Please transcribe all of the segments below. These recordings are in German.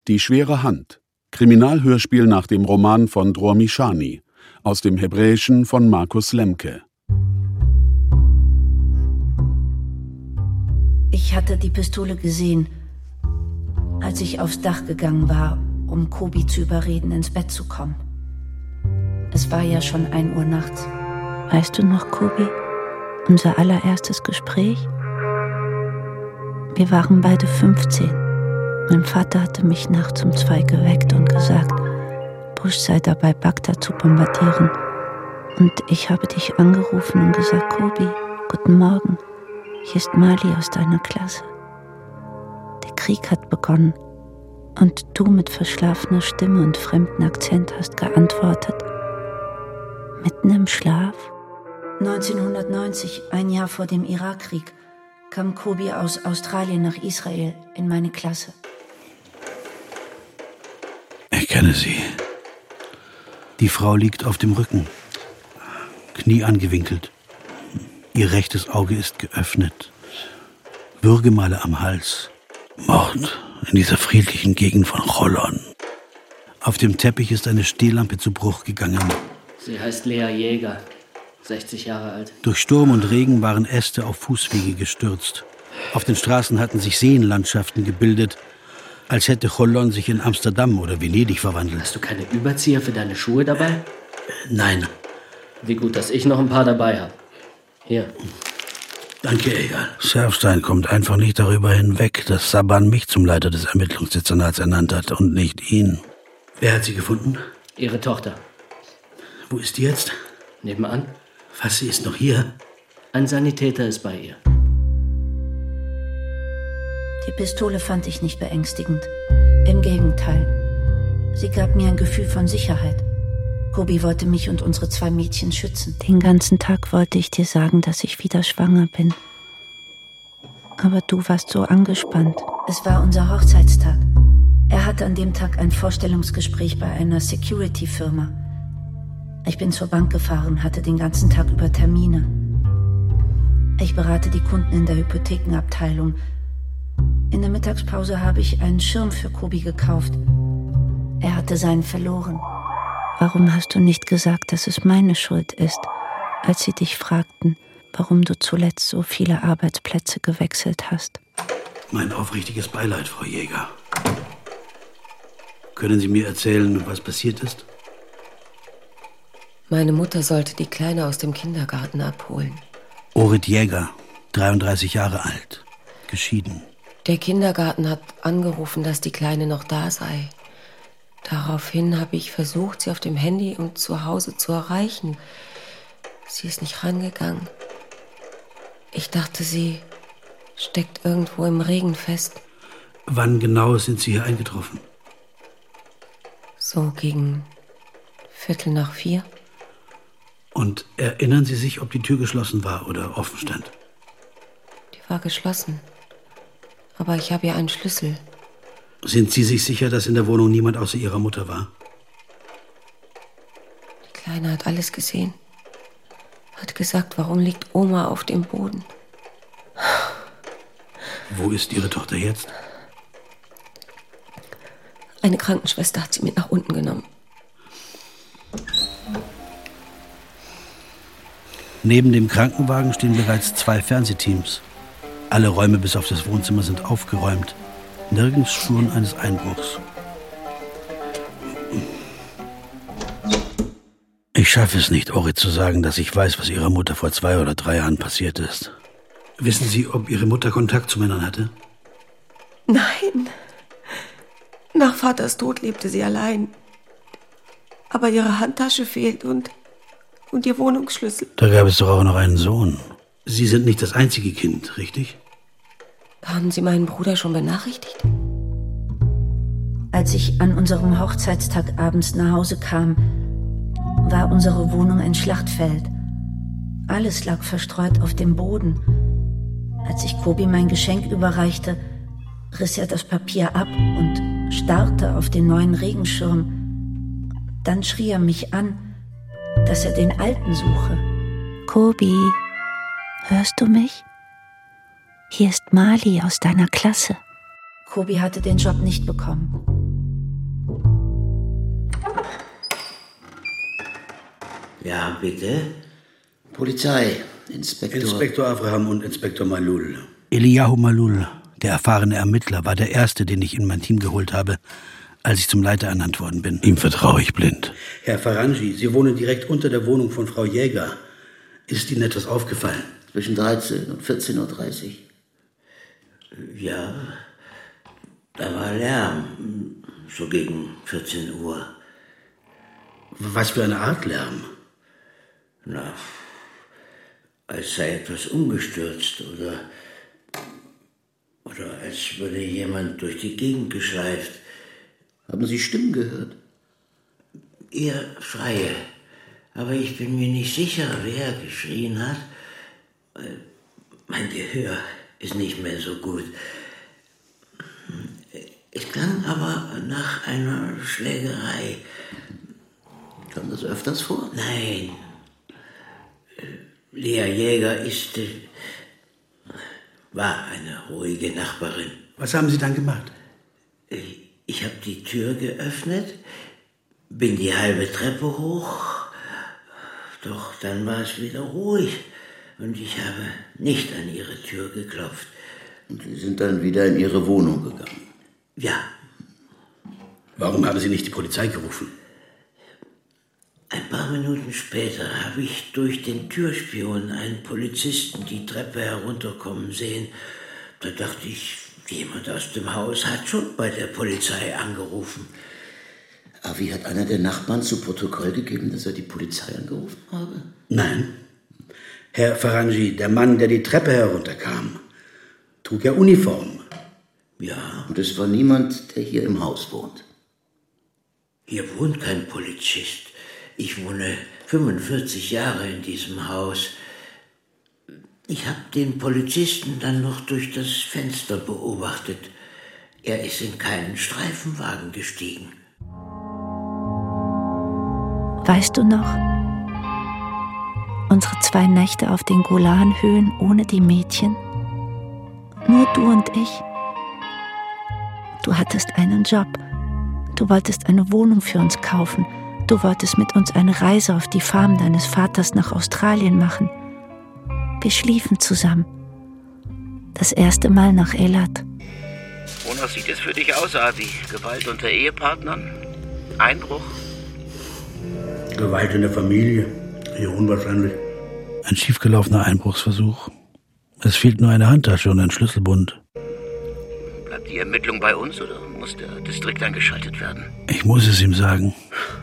Die schwere Hand. Kriminalhörspiel nach dem Roman von Dror Mishani. Aus dem Hebräischen von Markus Lemke. Ich hatte die Pistole gesehen, als ich aufs Dach gegangen war, um Kobi zu überreden, ins Bett zu kommen. Es war ja schon 1 Uhr nachts. Weißt du noch, Kobi, unser allererstes Gespräch? Wir waren beide 15. Mein Vater hatte mich nachts um 2 geweckt und gesagt, Bush sei dabei, Bagdad zu bombardieren. Und ich habe dich angerufen und gesagt, Kobi, guten Morgen. Hier ist Mali aus deiner Klasse. Der Krieg hat begonnen und du mit verschlafener Stimme und fremden Akzent hast geantwortet. Mitten im Schlaf? 1990, 1 Jahr vor dem Irakkrieg, kam Kobi aus Australien nach Israel in meine Klasse. Ich kenne sie. Die Frau liegt auf dem Rücken, Knie angewinkelt. Ihr rechtes Auge ist geöffnet. Würgemale am Hals. Mord in dieser friedlichen Gegend von Cholon. Auf dem Teppich ist eine Stehlampe zu Bruch gegangen. Sie heißt Lea Jäger, 60 Jahre alt. Durch Sturm und Regen waren Äste auf Fußwege gestürzt. Auf den Straßen hatten sich Seenlandschaften gebildet, als hätte Cholon sich in Amsterdam oder Venedig verwandelt. Hast du keine Überzieher für deine Schuhe dabei? Nein. Wie gut, dass ich noch ein paar dabei habe. Hier. Danke, Egal. Serfstein kommt einfach nicht darüber hinweg, dass Saban mich zum Leiter des Ermittlungsdezernats ernannt hat und nicht ihn. Wer hat sie gefunden? Ihre Tochter. Wo ist die jetzt? Nebenan. Was, sie ist noch hier? Ein Sanitäter ist bei ihr. Die Pistole fand ich nicht beängstigend. Im Gegenteil. Sie gab mir ein Gefühl von Sicherheit. Kobi wollte mich und unsere 2 Mädchen schützen. Den ganzen Tag wollte ich dir sagen, dass ich wieder schwanger bin. Aber du warst so angespannt. Es war unser Hochzeitstag. Er hatte an dem Tag ein Vorstellungsgespräch bei einer Security-Firma. Ich bin zur Bank gefahren, hatte den ganzen Tag über Termine. Ich berate die Kunden in der Hypothekenabteilung. In der Mittagspause habe ich einen Schirm für Kobi gekauft. Er hatte seinen verloren. Warum hast du nicht gesagt, dass es meine Schuld ist, als sie dich fragten, warum du zuletzt so viele Arbeitsplätze gewechselt hast? Mein aufrichtiges Beileid, Frau Jäger. Können Sie mir erzählen, was passiert ist? Meine Mutter sollte die Kleine aus dem Kindergarten abholen. Orit Jäger, 33 Jahre alt, geschieden. Der Kindergarten hat angerufen, dass die Kleine noch da sei. Daraufhin habe ich versucht, sie auf dem Handy und zu Hause zu erreichen. Sie ist nicht rangegangen. Ich dachte, sie steckt irgendwo im Regen fest. Wann genau sind Sie hier eingetroffen? So gegen 3:45. Und erinnern Sie sich, ob die Tür geschlossen war oder offen stand? Die war geschlossen. Aber ich habe ja einen Schlüssel. Sind Sie sich sicher, dass in der Wohnung niemand außer Ihrer Mutter war? Die Kleine hat alles gesehen. Hat gesagt, warum liegt Oma auf dem Boden? Wo ist Ihre Tochter jetzt? Eine Krankenschwester hat sie mit nach unten genommen. Neben dem Krankenwagen stehen bereits 2 Fernsehteams. Alle Räume bis auf das Wohnzimmer sind aufgeräumt. Nirgends Spuren eines Einbruchs. Ich schaffe es nicht, Orit zu sagen, dass ich weiß, was Ihrer Mutter vor 2 oder 3 Jahren passiert ist. Wissen Sie, ob Ihre Mutter Kontakt zu Männern hatte? Nein. Nach Vaters Tod lebte sie allein. Aber ihre Handtasche fehlt und ihr Wohnungsschlüssel. Da gab es doch auch noch einen Sohn. Sie sind nicht das einzige Kind, richtig? Haben Sie meinen Bruder schon benachrichtigt? Als ich an unserem Hochzeitstag abends nach Hause kam, war unsere Wohnung ein Schlachtfeld. Alles lag verstreut auf dem Boden. Als ich Kobi mein Geschenk überreichte, riss er das Papier ab und starrte auf den neuen Regenschirm. Dann schrie er mich an, dass er den alten suche. Kobi, hörst du mich? Hier ist Mali aus deiner Klasse. Kobi hatte den Job nicht bekommen. Ja, bitte. Polizei, Inspektor Avraham und Inspektor Malul. Eliyahu Malul, der erfahrene Ermittler, war der Erste, den ich in mein Team geholt habe, als ich zum Leiter ernannt worden bin. Ihm vertraue ich blind. Herr Faranji, Sie wohnen direkt unter der Wohnung von Frau Jäger. Ist Ihnen etwas aufgefallen? Zwischen 13 und 14.30 Uhr. Ja, da war Lärm. So gegen 14 Uhr. Was für eine Art Lärm? Na, als sei etwas umgestürzt oder als würde jemand durch die Gegend geschleift. Haben Sie Stimmen gehört? Eher Schreie. Aber ich bin mir nicht sicher, wer geschrien hat. Mein Gehör ist nicht mehr so gut. Es klang aber nach einer Schlägerei. Kam das öfters vor? Nein. Lea Jäger war eine ruhige Nachbarin. Was haben Sie dann gemacht? Ich habe die Tür geöffnet, bin die halbe Treppe hoch, doch dann war es wieder ruhig und ich habe nicht an ihre Tür geklopft. Und Sie sind dann wieder in Ihre Wohnung gegangen? Ja. Warum haben Sie nicht die Polizei gerufen? Ein paar Minuten später habe ich durch den Türspion einen Polizisten die Treppe herunterkommen sehen. Da dachte ich, jemand aus dem Haus hat schon bei der Polizei angerufen. Aber wie hat einer der Nachbarn zu Protokoll gegeben, dass er die Polizei angerufen habe? Nein. Herr Faranji, der Mann, der die Treppe herunterkam, trug ja Uniform. Ja, und es war niemand, der hier im Haus wohnt. Hier wohnt kein Polizist. Ich wohne 45 Jahre in diesem Haus. Ich habe den Polizisten dann noch durch das Fenster beobachtet. Er ist in keinen Streifenwagen gestiegen. Weißt du noch? Unsere 2 Nächte auf den Golanhöhen ohne die Mädchen? Nur du und ich. Du hattest einen Job. Du wolltest eine Wohnung für uns kaufen. Du wolltest mit uns eine Reise auf die Farm deines Vaters nach Australien machen. Wir schliefen zusammen. Das erste Mal nach Eilat. Wonach sieht es für dich aus, Adi? Gewalt unter Ehepartnern? Einbruch? Gewalt in der Familie. Eher unwahrscheinlich. Ein schiefgelaufener Einbruchsversuch. Es fehlt nur eine Handtasche und ein Schlüsselbund. Bleibt die Ermittlung bei uns oder muss der Distrikt eingeschaltet werden? Ich muss es ihm sagen.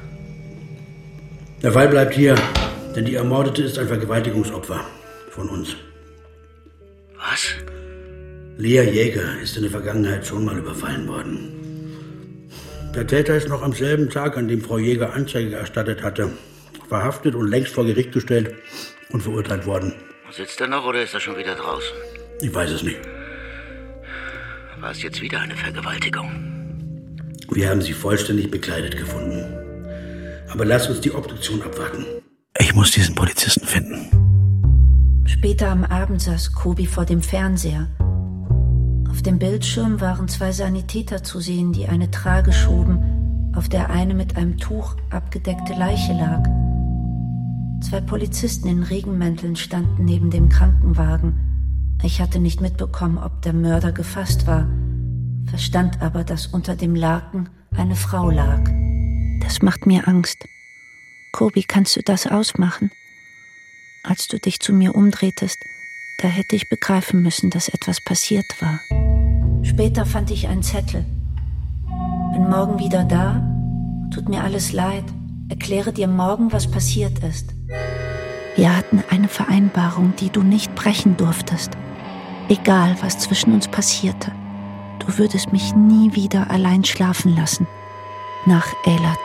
Der Fall bleibt hier, denn die Ermordete ist ein Vergewaltigungsopfer von uns. Was? Lea Jäger ist in der Vergangenheit schon mal überfallen worden. Der Täter ist noch am selben Tag, an dem Frau Jäger Anzeige erstattet hatte, verhaftet und längst vor Gericht gestellt und verurteilt worden. Sitzt er noch oder ist er schon wieder draußen? Ich weiß es nicht. War es jetzt wieder eine Vergewaltigung? Wir haben sie vollständig bekleidet gefunden. Aber lass uns die Obduktion abwarten. Ich muss diesen Polizisten finden. Später am Abend saß Kobi vor dem Fernseher. Auf dem Bildschirm waren 2 Sanitäter zu sehen, die eine Trage schoben, auf der eine mit einem Tuch abgedeckte Leiche lag. 2 Polizisten in Regenmänteln standen neben dem Krankenwagen. Ich hatte nicht mitbekommen, ob der Mörder gefasst war, verstand aber, dass unter dem Laken eine Frau lag. Das macht mir Angst. Kobi, kannst du das ausmachen? Als du dich zu mir umdrehtest, da hätte ich begreifen müssen, dass etwas passiert war. Später fand ich einen Zettel. Bin morgen wieder da. Tut mir alles leid. Erkläre dir morgen, was passiert ist. Wir hatten eine Vereinbarung, die du nicht brechen durftest. Egal, was zwischen uns passierte. Du würdest mich nie wieder allein schlafen lassen. Nach Eilat.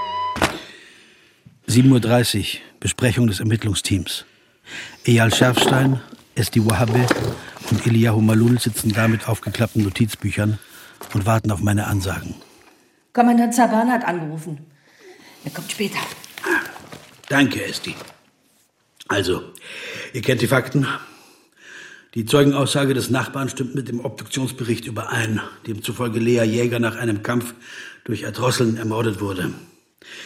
7:30 Uhr, Besprechung des Ermittlungsteams. Eyal Schärfstein, Esti Wahabe und Eliyahu Malul sitzen da mit aufgeklappten Notizbüchern und warten auf meine Ansagen. Kommandant Zaban hat angerufen. Er kommt später. Danke, Esti. Also, ihr kennt die Fakten. Die Zeugenaussage des Nachbarn stimmt mit dem Obduktionsbericht überein, demzufolge Lea Jäger nach einem Kampf durch Erdrosseln ermordet wurde.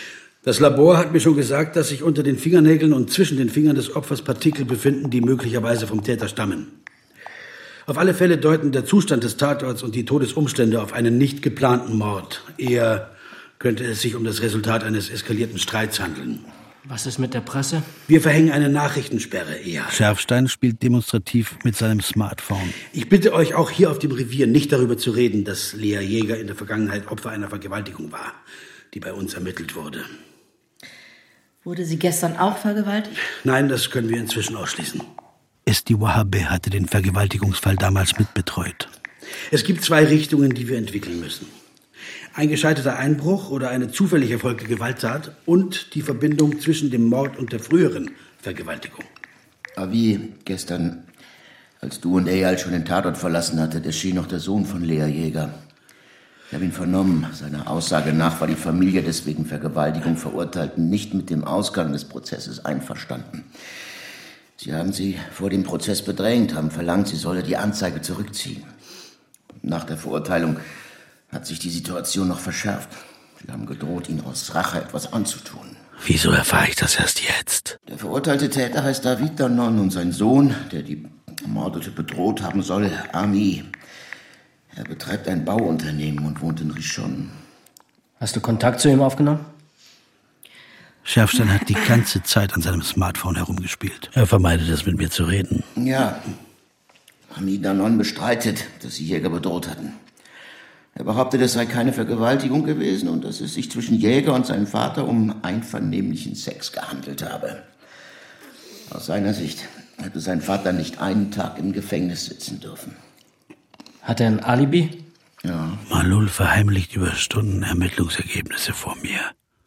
Das Labor hat mir schon gesagt, dass sich unter den Fingernägeln und zwischen den Fingern des Opfers Partikel befinden, die möglicherweise vom Täter stammen. Auf alle Fälle deuten der Zustand des Tatorts und die Todesumstände auf einen nicht geplanten Mord. Eher könnte es sich um das Resultat eines eskalierten Streits handeln. Was ist mit der Presse? Wir verhängen eine Nachrichtensperre, eher. Schärfstein spielt demonstrativ mit seinem Smartphone. Ich bitte euch auch hier auf dem Revier nicht darüber zu reden, dass Lea Jäger in der Vergangenheit Opfer einer Vergewaltigung war, die bei uns ermittelt wurde. Wurde sie gestern auch vergewaltigt? Nein, das können wir inzwischen ausschließen. Esti Wahabe hatte den Vergewaltigungsfall damals mitbetreut. Es gibt 2 Richtungen, die wir entwickeln müssen. Ein gescheiterter Einbruch oder eine zufällig erfolgte Gewalttat und die Verbindung zwischen dem Mord und der früheren Vergewaltigung. Avi, gestern, als du und Eyal schon den Tatort verlassen hattet, erschien noch der Sohn von Lea Jäger. Ich habe ihn vernommen. Seiner Aussage nach war die Familie des wegen Vergewaltigung Verurteilten nicht mit dem Ausgang des Prozesses einverstanden. Sie haben sie vor dem Prozess bedrängt, haben verlangt, sie solle die Anzeige zurückziehen. Nach der Verurteilung hat sich die Situation noch verschärft. Sie haben gedroht, ihn aus Rache etwas anzutun. Wieso erfahre ich das erst jetzt? Der verurteilte Täter heißt David Danon und sein Sohn, der die Ermordete bedroht haben soll, Ami. Er betreibt ein Bauunternehmen und wohnt in Rishon. Hast du Kontakt zu ihm aufgenommen? Schärfstein hat die ganze Zeit an seinem Smartphone herumgespielt. Er vermeidet es, mit mir zu reden. Ja, Ami Danon bestreitet, dass sie Jäger bedroht hatten. Er behauptet, es sei keine Vergewaltigung gewesen und dass es sich zwischen Jäger und seinem Vater um einvernehmlichen Sex gehandelt habe. Aus seiner Sicht hätte sein Vater nicht einen Tag im Gefängnis sitzen dürfen. Hat er ein Alibi? Ja. Malul verheimlicht über Stunden Ermittlungsergebnisse vor mir.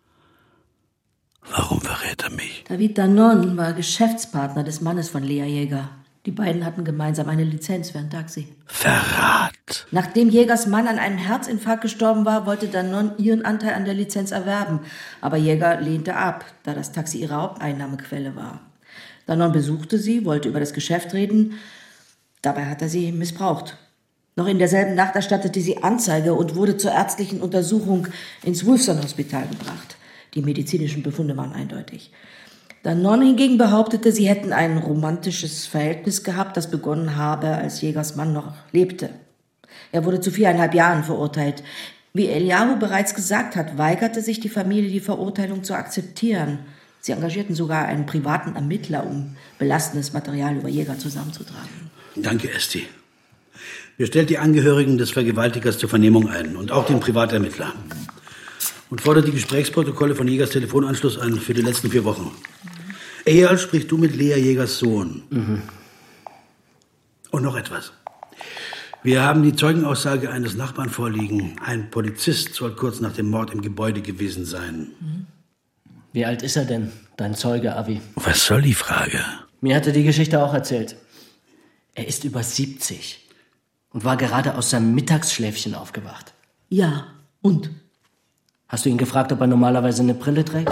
Warum verrät er mich? David Danon war Geschäftspartner des Mannes von Lea Jäger. Die beiden hatten gemeinsam eine Lizenz für ein Taxi. Verrat! Nachdem Jägers Mann an einem Herzinfarkt gestorben war, wollte Danon ihren Anteil an der Lizenz erwerben. Aber Jäger lehnte ab, da das Taxi ihre Haupteinnahmequelle war. Danon besuchte sie, wollte über das Geschäft reden. Dabei hat er sie missbraucht. Noch in derselben Nacht erstattete sie Anzeige und wurde zur ärztlichen Untersuchung ins Wolfson-Hospital gebracht. Die medizinischen Befunde waren eindeutig. Danon hingegen behauptete, sie hätten ein romantisches Verhältnis gehabt, das begonnen habe, als Jägers Mann noch lebte. Er wurde zu 4,5 Jahren verurteilt. Wie Eliyahu bereits gesagt hat, weigerte sich die Familie, die Verurteilung zu akzeptieren. Sie engagierten sogar einen privaten Ermittler, um belastendes Material über Jäger zusammenzutragen. Danke, Esti. Wir stellt die Angehörigen des Vergewaltigers zur Vernehmung ein und auch den Privatermittler. Und fordert die Gesprächsprotokolle von Jägers Telefonanschluss an für die letzten 4 Wochen. Eyal, sprichst du mit Lea Jägers Sohn. Mhm. Und noch etwas. Wir haben die Zeugenaussage eines Nachbarn vorliegen. Ein Polizist soll kurz nach dem Mord im Gebäude gewesen sein. Mhm. Wie alt ist er denn, dein Zeuge, Avi? Was soll die Frage? Mir hat er die Geschichte auch erzählt. Er ist über 70 und war gerade aus seinem Mittagsschläfchen aufgewacht. Ja, und? Hast du ihn gefragt, ob er normalerweise eine Brille trägt?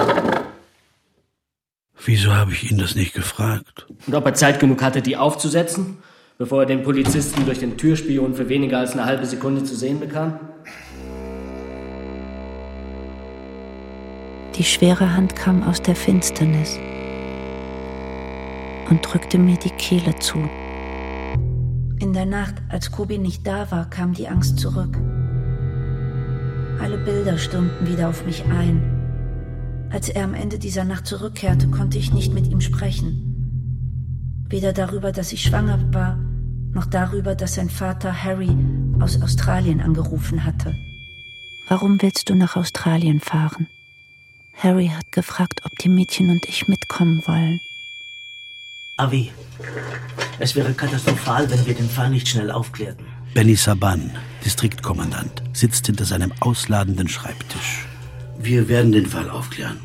Wieso habe ich ihn das nicht gefragt? Und ob er Zeit genug hatte, die aufzusetzen, bevor er den Polizisten durch den Türspion für weniger als eine halbe Sekunde zu sehen bekam? Die schwere Hand kam aus der Finsternis und drückte mir die Kehle zu. In der Nacht, als Kobi nicht da war, kam die Angst zurück. Alle Bilder stürmten wieder auf mich ein. Als er am Ende dieser Nacht zurückkehrte, konnte ich nicht mit ihm sprechen. Weder darüber, dass ich schwanger war, noch darüber, dass sein Vater Harry aus Australien angerufen hatte. Warum willst du nach Australien fahren? Harry hat gefragt, ob die Mädchen und ich mitkommen wollen. Avi, es wäre katastrophal, wenn wir den Fall nicht schnell aufklärten. Benny Saban, Distriktkommandant, sitzt hinter seinem ausladenden Schreibtisch. Wir werden den Fall aufklären.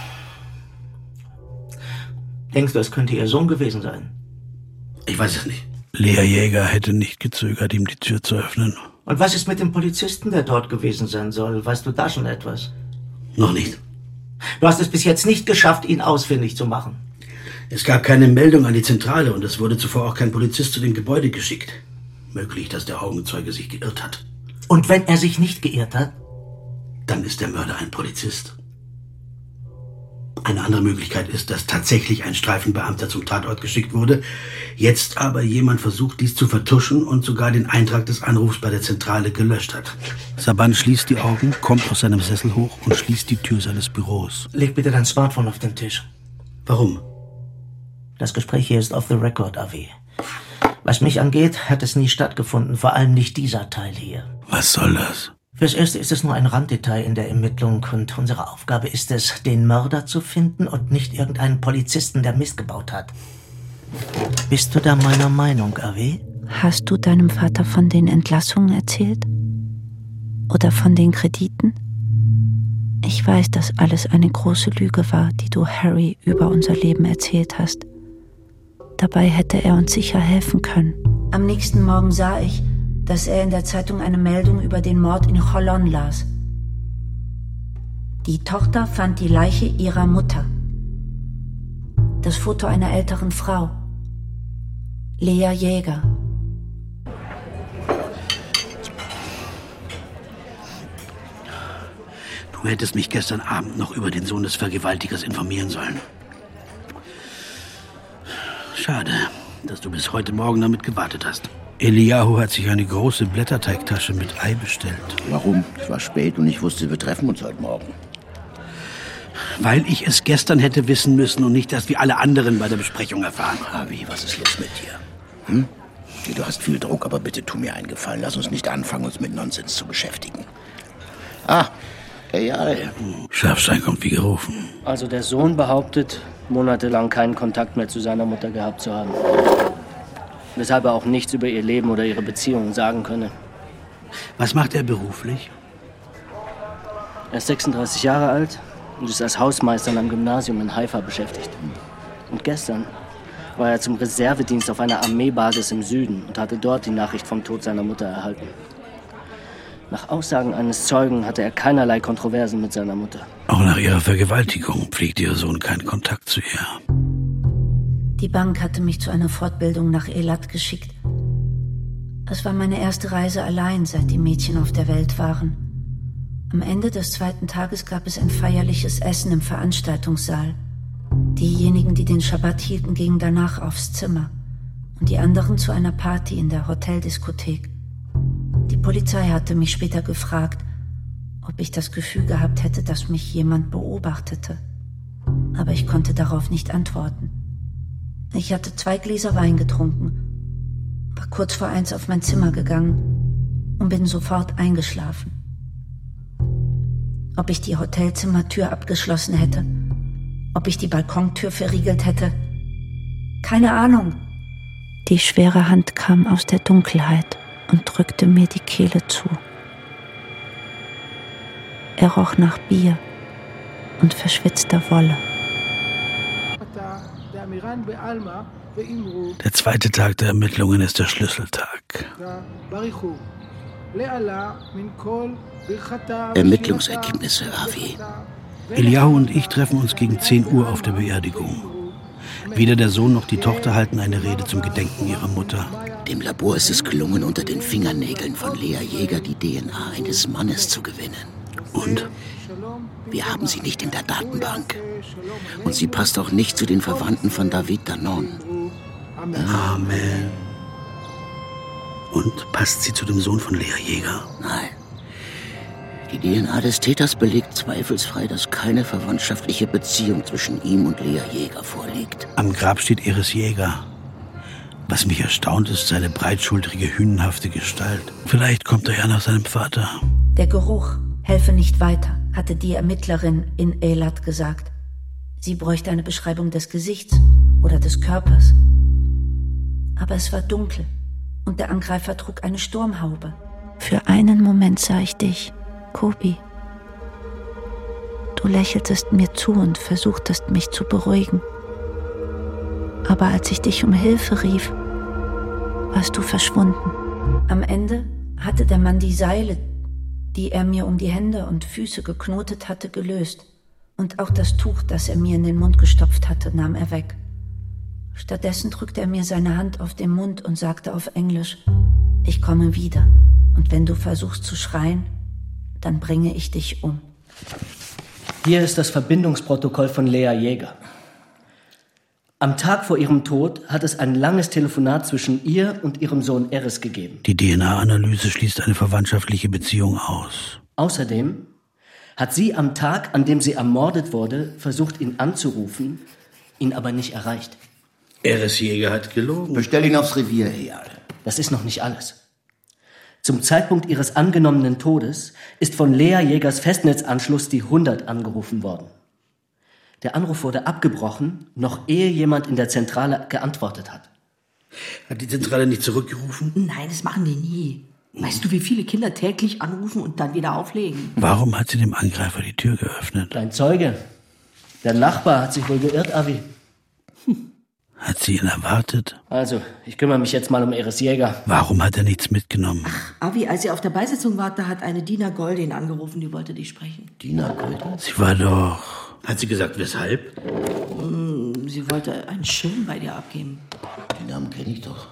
Denkst du, es könnte ihr Sohn gewesen sein? Ich weiß es nicht. Lea Jäger hätte nicht gezögert, ihm die Tür zu öffnen. Und was ist mit dem Polizisten, der dort gewesen sein soll? Weißt du da schon etwas? Noch nicht. Du hast es bis jetzt nicht geschafft, ihn ausfindig zu machen. Es gab keine Meldung an die Zentrale und es wurde zuvor auch kein Polizist zu dem Gebäude geschickt. Möglich, dass der Augenzeuge sich geirrt hat. Und wenn er sich nicht geirrt hat? Dann ist der Mörder ein Polizist. Eine andere Möglichkeit ist, dass tatsächlich ein Streifenbeamter zum Tatort geschickt wurde, jetzt aber jemand versucht, dies zu vertuschen und sogar den Eintrag des Anrufs bei der Zentrale gelöscht hat. Saban schließt die Augen, kommt aus seinem Sessel hoch und schließt die Tür seines Büros. Leg bitte dein Smartphone auf den Tisch. Warum? Das Gespräch hier ist off the record, Avi. Was mich angeht, hat es nie stattgefunden, vor allem nicht dieser Teil hier. Was soll das? Fürs Erste ist es nur ein Randdetail in der Ermittlung und unsere Aufgabe ist es, den Mörder zu finden und nicht irgendeinen Polizisten, der Mist gebaut hat. Bist du da meiner Meinung, Avi? Hast du deinem Vater von den Entlassungen erzählt? Oder von den Krediten? Ich weiß, dass alles eine große Lüge war, die du Harry über unser Leben erzählt hast. Dabei hätte er uns sicher helfen können. Am nächsten Morgen sah ich, dass er in der Zeitung eine Meldung über den Mord in Cholon las. Die Tochter fand die Leiche ihrer Mutter. Das Foto einer älteren Frau. Lea Jäger. Du hättest mich gestern Abend noch über den Sohn des Vergewaltigers informieren sollen. Schade, dass du bis heute Morgen damit gewartet hast. Eliyahu hat sich eine große Blätterteigtasche mit Ei bestellt. Warum? Es war spät und ich wusste, wir treffen uns heute Morgen. Weil ich es gestern hätte wissen müssen und nicht erst wie alle anderen bei der Besprechung erfahren. Avi, was ist los mit dir? Du hast viel Druck, aber bitte tu mir einen Gefallen. Lass uns nicht anfangen, uns mit Nonsens zu beschäftigen. Eyal. Scharfstein kommt wie gerufen. Also der Sohn behauptet, monatelang keinen Kontakt mehr zu seiner Mutter gehabt zu haben. Weshalb er auch nichts über ihr Leben oder ihre Beziehungen sagen könne. Was macht er beruflich? Er ist 36 Jahre alt und ist als Hausmeister am Gymnasium in Haifa beschäftigt. Und gestern war er zum Reservedienst auf einer Armeebasis im Süden und hatte dort die Nachricht vom Tod seiner Mutter erhalten. Nach Aussagen eines Zeugen hatte er keinerlei Kontroversen mit seiner Mutter. Auch nach ihrer Vergewaltigung pflegt ihr Sohn keinen Kontakt zu ihr. Die Bank hatte mich zu einer Fortbildung nach Eilat geschickt. Es war meine erste Reise allein, seit die Mädchen auf der Welt waren. Am Ende des 2. Tages gab es ein feierliches Essen im Veranstaltungssaal. Diejenigen, die den Schabbat hielten, gingen danach aufs Zimmer und die anderen zu einer Party in der Hoteldiskothek. Die Polizei hatte mich später gefragt, ob ich das Gefühl gehabt hätte, dass mich jemand beobachtete. Aber ich konnte darauf nicht antworten. Ich hatte 2 Gläser Wein getrunken, war kurz vor 1 auf mein Zimmer gegangen und bin sofort eingeschlafen. Ob ich die Hotelzimmertür abgeschlossen hätte, ob ich die Balkontür verriegelt hätte, keine Ahnung. Die schwere Hand kam aus der Dunkelheit und drückte mir die Kehle zu. Er roch nach Bier und verschwitzter Wolle. Der 2. Tag der Ermittlungen ist der Schlüsseltag. Ermittlungsergebnisse, Avi. Eliyahu und ich treffen uns gegen 10 Uhr auf der Beerdigung. Weder der Sohn noch die Tochter halten eine Rede zum Gedenken ihrer Mutter. Dem Labor ist es gelungen, unter den Fingernägeln von Lea Jäger die DNA eines Mannes zu gewinnen. Und? Wir haben sie nicht in der Datenbank. Und sie passt auch nicht zu den Verwandten von David Danon. Amen. Und passt sie zu dem Sohn von Lea Jäger? Nein. Die DNA des Täters belegt zweifelsfrei, dass keine verwandtschaftliche Beziehung zwischen ihm und Lea Jäger vorliegt. Am Grab steht Iris Jäger. Was mich erstaunt, ist seine breitschultrige, hünenhafte Gestalt. Vielleicht kommt er ja nach seinem Vater. Der Geruch helfe nicht weiter, hatte die Ermittlerin in Eilat gesagt. Sie bräuchte eine Beschreibung des Gesichts oder des Körpers. Aber es war dunkel und der Angreifer trug eine Sturmhaube. Für einen Moment sah ich dich, Kobi. Du lächeltest mir zu und versuchtest, mich zu beruhigen. Aber als ich dich um Hilfe rief, warst du verschwunden. Am Ende hatte der Mann die Seile, die er mir um die Hände und Füße geknotet hatte, gelöst. Und auch das Tuch, das er mir in den Mund gestopft hatte, nahm er weg. Stattdessen drückte er mir seine Hand auf den Mund und sagte auf Englisch: Ich komme wieder. Und wenn du versuchst zu schreien, dann bringe ich dich um. Hier ist das Verbindungsprotokoll von Lea Jäger. Am Tag vor ihrem Tod hat es ein langes Telefonat zwischen ihr und ihrem Sohn Eris gegeben. Die DNA-Analyse schließt eine verwandtschaftliche Beziehung aus. Außerdem hat sie am Tag, an dem sie ermordet wurde, versucht, ihn anzurufen, ihn aber nicht erreicht. Eris Jäger hat gelogen. Bestell ihn aufs Revier, Eyal. Das ist noch nicht alles. Zum Zeitpunkt ihres angenommenen Todes ist von Lea Jägers Festnetzanschluss die 100 angerufen worden. Der Anruf wurde abgebrochen, noch ehe jemand in der Zentrale geantwortet hat. Hat die Zentrale nicht zurückgerufen? Nein, das machen die nie. Weißt du, wie viele Kinder täglich anrufen und dann wieder auflegen? Warum hat sie dem Angreifer die Tür geöffnet? Dein Zeuge. Der Nachbar hat sich wohl geirrt, Avi. Hat sie ihn erwartet? Also, ich kümmere mich jetzt mal um Eris Jäger. Warum hat er nichts mitgenommen? Avi, als sie auf der Beisetzung war, da hat eine Dina Goldin angerufen, die wollte dich sprechen. Dina Goldin? Sie war doch... Hat sie gesagt, weshalb? Sie wollte einen Schirm bei dir abgeben. Den Namen kenne ich doch.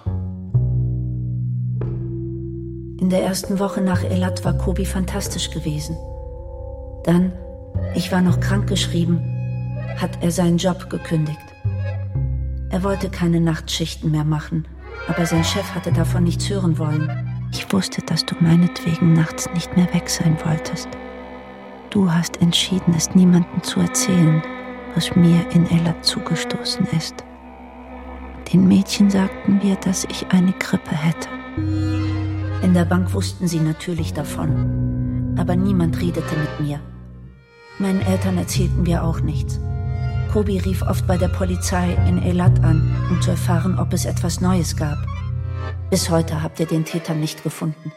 In der ersten Woche nach Eilat war Kobi fantastisch gewesen. Dann, ich war noch krankgeschrieben, hat er seinen Job gekündigt. Er wollte keine Nachtschichten mehr machen, aber sein Chef hatte davon nichts hören wollen. Ich wusste, dass du meinetwegen nachts nicht mehr weg sein wolltest. Du hast entschieden, es niemandem zu erzählen, was mir in Eilat zugestoßen ist. Den Mädchen sagten wir, dass ich eine Grippe hätte. In der Bank wussten sie natürlich davon, aber niemand redete mit mir. Meinen Eltern erzählten wir auch nichts. Kobi rief oft bei der Polizei in Eilat an, um zu erfahren, ob es etwas Neues gab. Bis heute habt ihr den Täter nicht gefunden.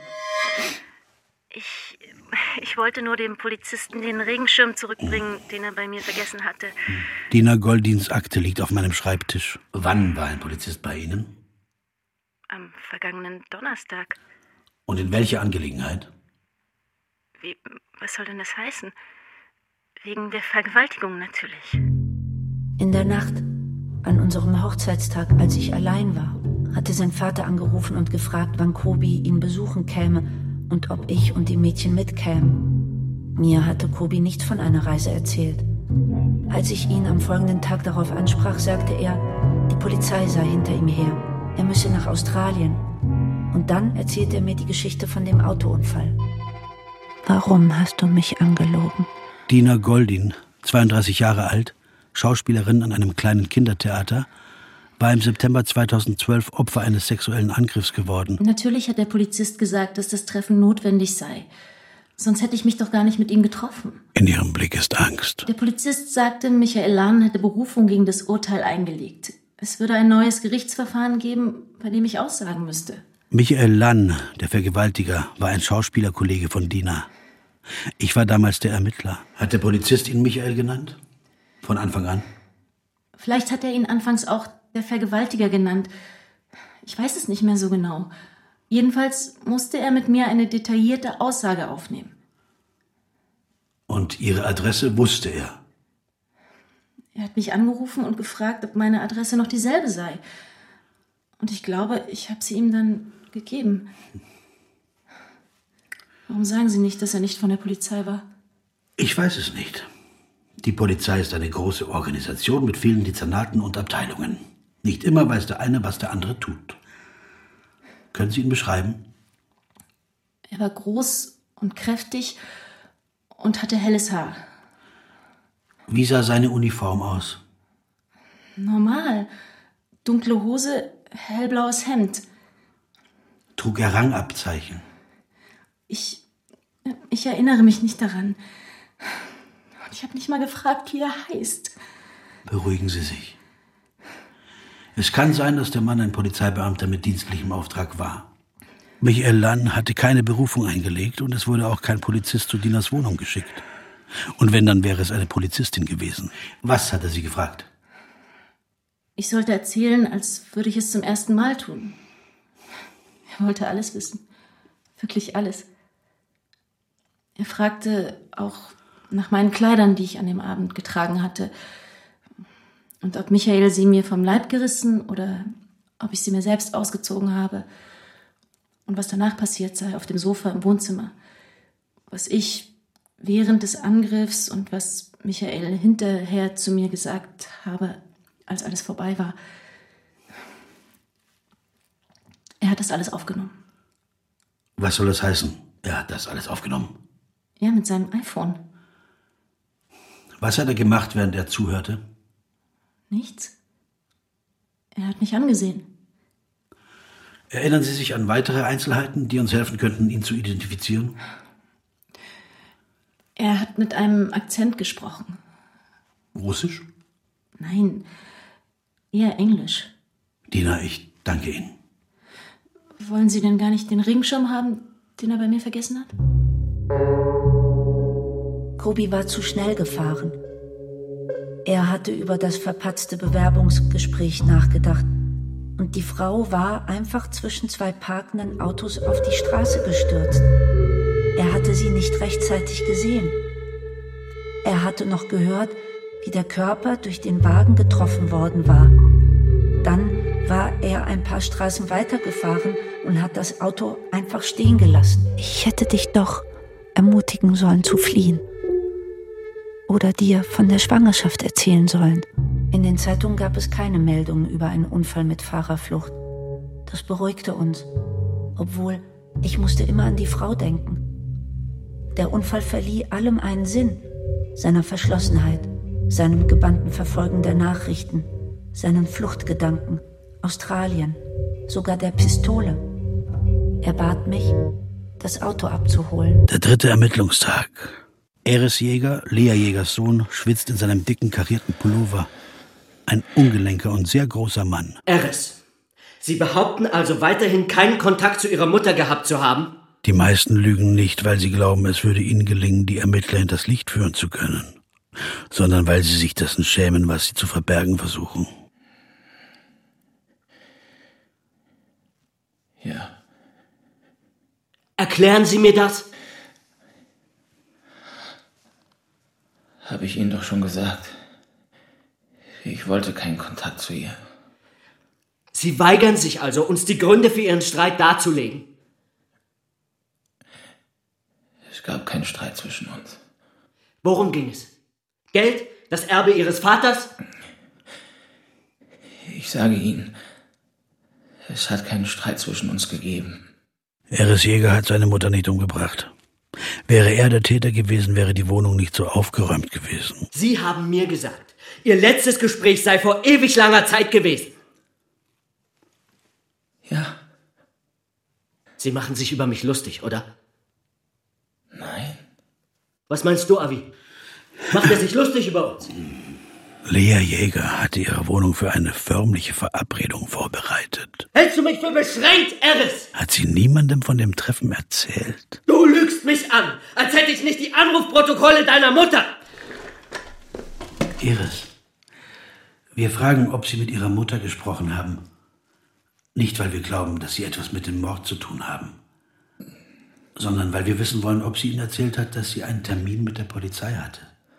Ich wollte nur dem Polizisten den Regenschirm zurückbringen, den er bei mir vergessen hatte. Dina Goldins Akte liegt auf meinem Schreibtisch. Wann war ein Polizist bei Ihnen? Am vergangenen Donnerstag. Und in welcher Angelegenheit? Was soll denn das heißen? Wegen der Vergewaltigung natürlich. In der Nacht, an unserem Hochzeitstag, als ich allein war, hatte sein Vater angerufen und gefragt, wann Kobi ihn besuchen käme und ob ich und die Mädchen mitkämen. Mir hatte Kobi nichts von einer Reise erzählt. Als ich ihn am folgenden Tag darauf ansprach, sagte er, die Polizei sei hinter ihm her. Er müsse nach Australien. Und dann erzählte er mir die Geschichte von dem Autounfall. Warum hast du mich angelogen? Dina Goldin, 32 Jahre alt, Schauspielerin an einem kleinen Kindertheater, war im September 2012 Opfer eines sexuellen Angriffs geworden. Natürlich hat der Polizist gesagt, dass das Treffen notwendig sei. Sonst hätte ich mich doch gar nicht mit ihm getroffen. In ihrem Blick ist Angst. Der Polizist sagte, Michael Lahn hätte Berufung gegen das Urteil eingelegt. Es würde ein neues Gerichtsverfahren geben, bei dem ich aussagen müsste. Michael Lahn, der Vergewaltiger, war ein Schauspielerkollege von Dina. Ich war damals der Ermittler. Hat der Polizist ihn Michael genannt? Von Anfang an? Vielleicht hat er ihn anfangs auch der Vergewaltiger genannt. Ich weiß es nicht mehr so genau. Jedenfalls musste er mit mir eine detaillierte Aussage aufnehmen. Und Ihre Adresse wusste er? Er hat mich angerufen und gefragt, ob meine Adresse noch dieselbe sei. Und ich glaube, ich habe sie ihm dann gegeben. Warum sagen Sie nicht, dass er nicht von der Polizei war? Ich weiß es nicht. Die Polizei ist eine große Organisation mit vielen Dezernaten und Abteilungen. Nicht immer weiß der eine, was der andere tut. Können Sie ihn beschreiben? Er war groß und kräftig und hatte helles Haar. Wie sah seine Uniform aus? Normal. Dunkle Hose, hellblaues Hemd. Trug er Rangabzeichen? Ich erinnere mich nicht daran. Und ich habe nicht mal gefragt, wie er heißt. Beruhigen Sie sich. Es kann sein, dass der Mann ein Polizeibeamter mit dienstlichem Auftrag war. Michael Lahn hatte keine Berufung eingelegt und es wurde auch kein Polizist zu Dinas Wohnung geschickt. Und wenn, dann wäre es eine Polizistin gewesen. Was hat er Sie gefragt? Ich sollte erzählen, als würde ich es zum ersten Mal tun. Er wollte alles wissen. Wirklich alles. Er fragte auch nach meinen Kleidern, die ich an dem Abend getragen hatte. Und ob Michael sie mir vom Leib gerissen oder ob ich sie mir selbst ausgezogen habe. Und was danach passiert sei auf dem Sofa im Wohnzimmer. Was ich während des Angriffs und was Michael hinterher zu mir gesagt habe, als alles vorbei war. Er hat das alles aufgenommen. Was soll das heißen? Er hat das alles aufgenommen? Ja, mit seinem iPhone. Was hat er gemacht, während er zuhörte? Nichts. Er hat mich angesehen. Erinnern Sie sich an weitere Einzelheiten, die uns helfen könnten, ihn zu identifizieren? Er hat mit einem Akzent gesprochen. Russisch? Nein, eher Englisch. Dina, ich danke Ihnen. Wollen Sie denn gar nicht den Regenschirm haben, den er bei mir vergessen hat? Kobi war zu schnell gefahren. Er hatte über das verpatzte Bewerbungsgespräch nachgedacht. Und die Frau war einfach zwischen zwei parkenden Autos auf die Straße gestürzt. Er hatte sie nicht rechtzeitig gesehen. Er hatte noch gehört, wie der Körper durch den Wagen getroffen worden war. Dann war er ein paar Straßen weitergefahren und hat das Auto einfach stehen gelassen. Ich hätte dich doch ermutigen sollen zu fliehen. Oder dir von der Schwangerschaft erzählen sollen. In den Zeitungen gab es keine Meldungen über einen Unfall mit Fahrerflucht. Das beruhigte uns, obwohl ich musste immer an die Frau denken. Der Unfall verlieh allem einen Sinn, seiner Verschlossenheit, seinem gebannten Verfolgen der Nachrichten, seinen Fluchtgedanken, Australien, sogar der Pistole. Er bat mich, das Auto abzuholen. Der 3. Ermittlungstag. Eris Jäger, Lea Jägers Sohn, schwitzt in seinem dicken, karierten Pullover. Ein ungelenker und sehr großer Mann. Eris, Sie behaupten also weiterhin keinen Kontakt zu Ihrer Mutter gehabt zu haben? Die meisten lügen nicht, weil sie glauben, es würde ihnen gelingen, die Ermittler hinters Licht führen zu können, sondern weil sie sich dessen schämen, was sie zu verbergen versuchen. Ja. Erklären Sie mir das? Habe ich Ihnen doch schon gesagt. Ich wollte keinen Kontakt zu ihr. Sie weigern sich also, uns die Gründe für Ihren Streit darzulegen. Es gab keinen Streit zwischen uns. Worum ging es? Geld? Das Erbe Ihres Vaters? Ich sage Ihnen, es hat keinen Streit zwischen uns gegeben. Eris Jäger hat seine Mutter nicht umgebracht. Wäre er der Täter gewesen, wäre die Wohnung nicht so aufgeräumt gewesen. Sie haben mir gesagt, Ihr letztes Gespräch sei vor ewig langer Zeit gewesen. Ja. Sie machen sich über mich lustig, oder? Nein. Was meinst du, Avi? Macht er sich lustig über uns? Lea Jäger hatte ihre Wohnung für eine förmliche Verabredung vorbereitet. Hältst du mich für beschränkt, Eris? Hat sie niemandem von dem Treffen erzählt? Du lügst mich an, als hätte ich nicht die Anrufprotokolle deiner Mutter. Iris, wir fragen, ob Sie mit Ihrer Mutter gesprochen haben. Nicht, weil wir glauben, dass Sie etwas mit dem Mord zu tun haben, sondern weil wir wissen wollen, ob sie Ihnen erzählt hat, dass sie einen Termin mit der Polizei hatte.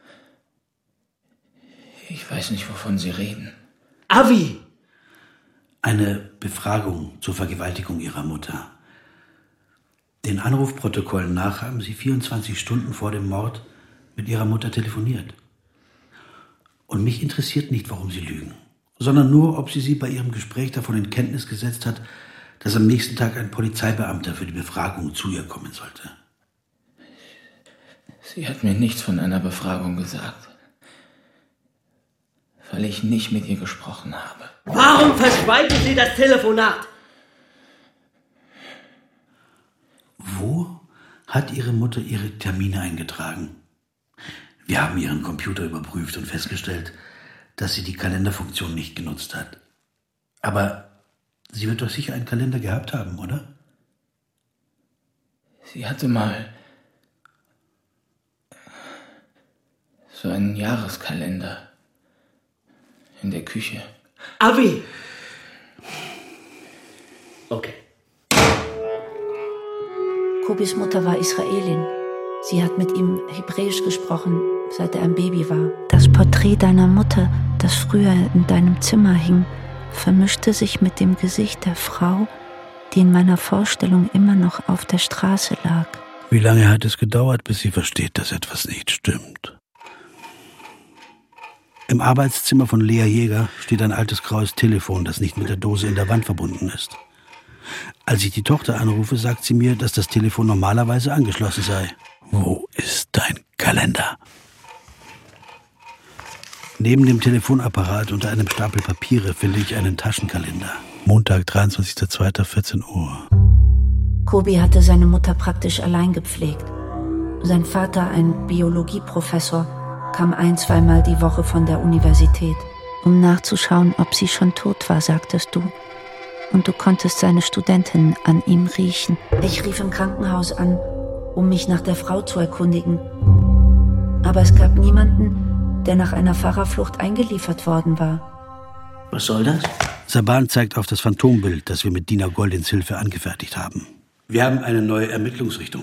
Ich weiß nicht, wovon Sie reden. Avi! Eine Befragung zur Vergewaltigung Ihrer Mutter. Den Anrufprotokollen nach haben Sie 24 Stunden vor dem Mord mit Ihrer Mutter telefoniert. Und mich interessiert nicht, warum Sie lügen, sondern nur, ob sie bei Ihrem Gespräch davon in Kenntnis gesetzt hat, dass am nächsten Tag ein Polizeibeamter für die Befragung zu ihr kommen sollte. Sie hat mir nichts von einer Befragung gesagt, weil ich nicht mit ihr gesprochen habe. Warum verschweigen Sie das Telefonat? Wo hat Ihre Mutter ihre Termine eingetragen? Wir haben Ihren Computer überprüft und festgestellt, dass sie die Kalenderfunktion nicht genutzt hat. Aber sie wird doch sicher einen Kalender gehabt haben, oder? Sie hatte mal so einen Jahreskalender in der Küche. Avi! Okay. Kobis Mutter war Israelin. Sie hat mit ihm Hebräisch gesprochen, seit er ein Baby war. Das Porträt deiner Mutter, das früher in deinem Zimmer hing, vermischte sich mit dem Gesicht der Frau, die in meiner Vorstellung immer noch auf der Straße lag. Wie lange hat es gedauert, bis sie versteht, dass etwas nicht stimmt? Im Arbeitszimmer von Lea Jäger steht ein altes graues Telefon, das nicht mit der Dose in der Wand verbunden ist. Als ich die Tochter anrufe, sagt sie mir, dass das Telefon normalerweise angeschlossen sei. Wo ist dein Kalender? Neben dem Telefonapparat unter einem Stapel Papiere finde ich einen Taschenkalender. Montag, 23.02.14 Uhr. Kobi hatte seine Mutter praktisch allein gepflegt. Sein Vater, ein Biologieprofessor, kam 1-2 Mal die Woche von der Universität. Um nachzuschauen, ob sie schon tot war, sagtest du. Und du konntest seine Studentinnen an ihm riechen. Ich rief im Krankenhaus an, um mich nach der Frau zu erkundigen. Aber es gab niemanden, der nach einer Fahrerflucht eingeliefert worden war. Was soll das? Saban zeigt auf das Phantombild, das wir mit Dina Goldins Hilfe angefertigt haben. Wir haben eine neue Ermittlungsrichtung.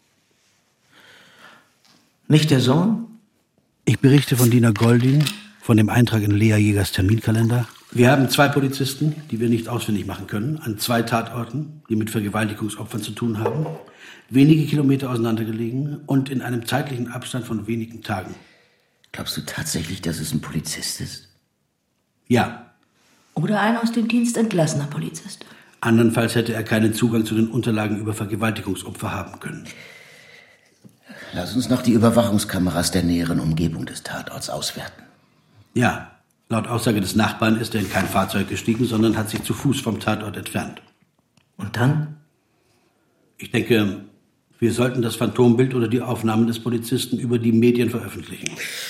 Nicht der Sohn? Ich berichte von Dina Goldin, von dem Eintrag in Lea Jägers Terminkalender. Wir haben 2 Polizisten, die wir nicht ausfindig machen können, an 2 Tatorten, die mit Vergewaltigungsopfern zu tun haben, wenige Kilometer auseinandergelegen und in einem zeitlichen Abstand von wenigen Tagen. Glaubst du tatsächlich, dass es ein Polizist ist? Ja. Oder ein aus dem Dienst entlassener Polizist. Andernfalls hätte er keinen Zugang zu den Unterlagen über Vergewaltigungsopfer haben können. Lass uns noch die Überwachungskameras der näheren Umgebung des Tatorts auswerten. Ja, laut Aussage des Nachbarn ist er in kein Fahrzeug gestiegen, sondern hat sich zu Fuß vom Tatort entfernt. Und dann? Ich denke, wir sollten das Phantombild oder die Aufnahmen des Polizisten über die Medien veröffentlichen.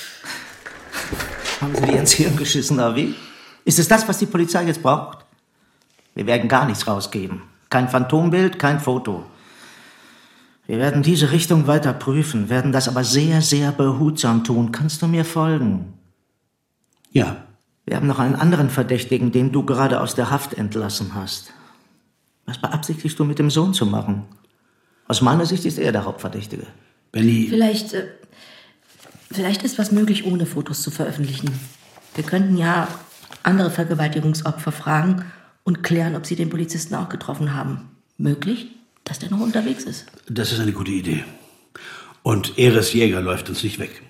Haben Sie dir ins Hirn geschissen, oder wie? Ist es das, was die Polizei jetzt braucht? Wir werden gar nichts rausgeben. Kein Phantombild, kein Foto. Wir werden diese Richtung weiter prüfen, werden das aber sehr, sehr behutsam tun. Kannst du mir folgen? Ja. Wir haben noch einen anderen Verdächtigen, den du gerade aus der Haft entlassen hast. Was beabsichtigst du mit dem Sohn zu machen? Aus meiner Sicht ist er der Hauptverdächtige. Benny... Vielleicht ist was möglich, ohne Fotos zu veröffentlichen. Wir könnten ja andere Vergewaltigungsopfer fragen und klären, ob sie den Polizisten auch getroffen haben. Möglich, dass der noch unterwegs ist. Das ist eine gute Idee. Und Eres Jäger läuft uns nicht weg.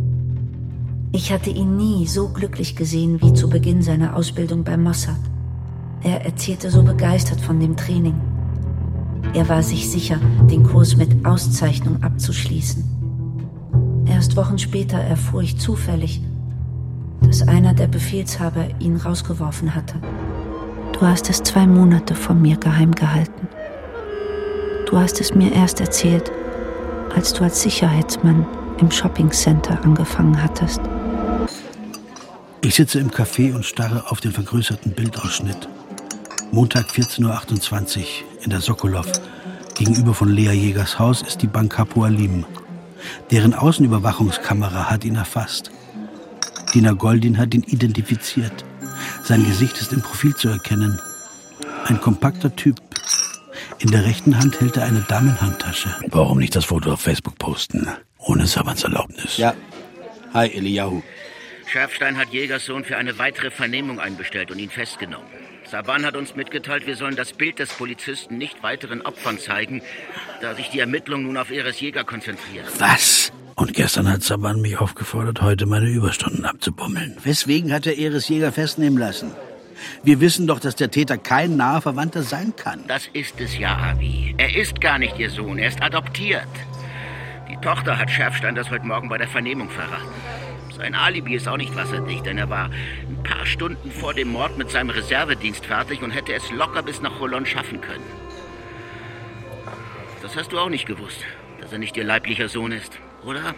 Ich hatte ihn nie so glücklich gesehen wie zu Beginn seiner Ausbildung bei Mossad. Er erzählte so begeistert von dem Training. Er war sich sicher, den Kurs mit Auszeichnung abzuschließen. Erst Wochen später erfuhr ich zufällig, dass einer der Befehlshaber ihn rausgeworfen hatte. Du hast es 2 Monate von mir geheim gehalten. Du hast es mir erst erzählt, als du als Sicherheitsmann im Shoppingcenter angefangen hattest. Ich sitze im Café und starre auf den vergrößerten Bildausschnitt. Montag 14.28 Uhr in der Sokolov. Gegenüber von Lea Jägers Haus ist die Bank Hapoalim. Deren Außenüberwachungskamera hat ihn erfasst. Dina Goldin hat ihn identifiziert. Sein Gesicht ist im Profil zu erkennen. Ein kompakter Typ. In der rechten Hand hält er eine Damenhandtasche. Warum nicht das Foto auf Facebook posten? Ohne Sabans Erlaubnis. Ja. Hi, Eliyahu. Schärfstein hat Jägers Sohn für eine weitere Vernehmung einbestellt und ihn festgenommen. Saban hat uns mitgeteilt, wir sollen das Bild des Polizisten nicht weiteren Opfern zeigen, da sich die Ermittlungen nun auf Eres Jäger konzentrieren. Was? Und gestern hat Saban mich aufgefordert, heute meine Überstunden abzubummeln. Weswegen hat er Eres Jäger festnehmen lassen? Wir wissen doch, dass der Täter kein naher Verwandter sein kann. Das ist es ja, Avi. Er ist gar nicht ihr Sohn, er ist adoptiert. Die Tochter hat Schärfstein das heute Morgen bei der Vernehmung verraten. Sein Alibi ist auch nicht wasserdicht, denn er war ein paar Stunden vor dem Mord mit seinem Reservedienst fertig und hätte es locker bis nach Cholon schaffen können. Das hast du auch nicht gewusst, dass er nicht ihr leiblicher Sohn ist, oder?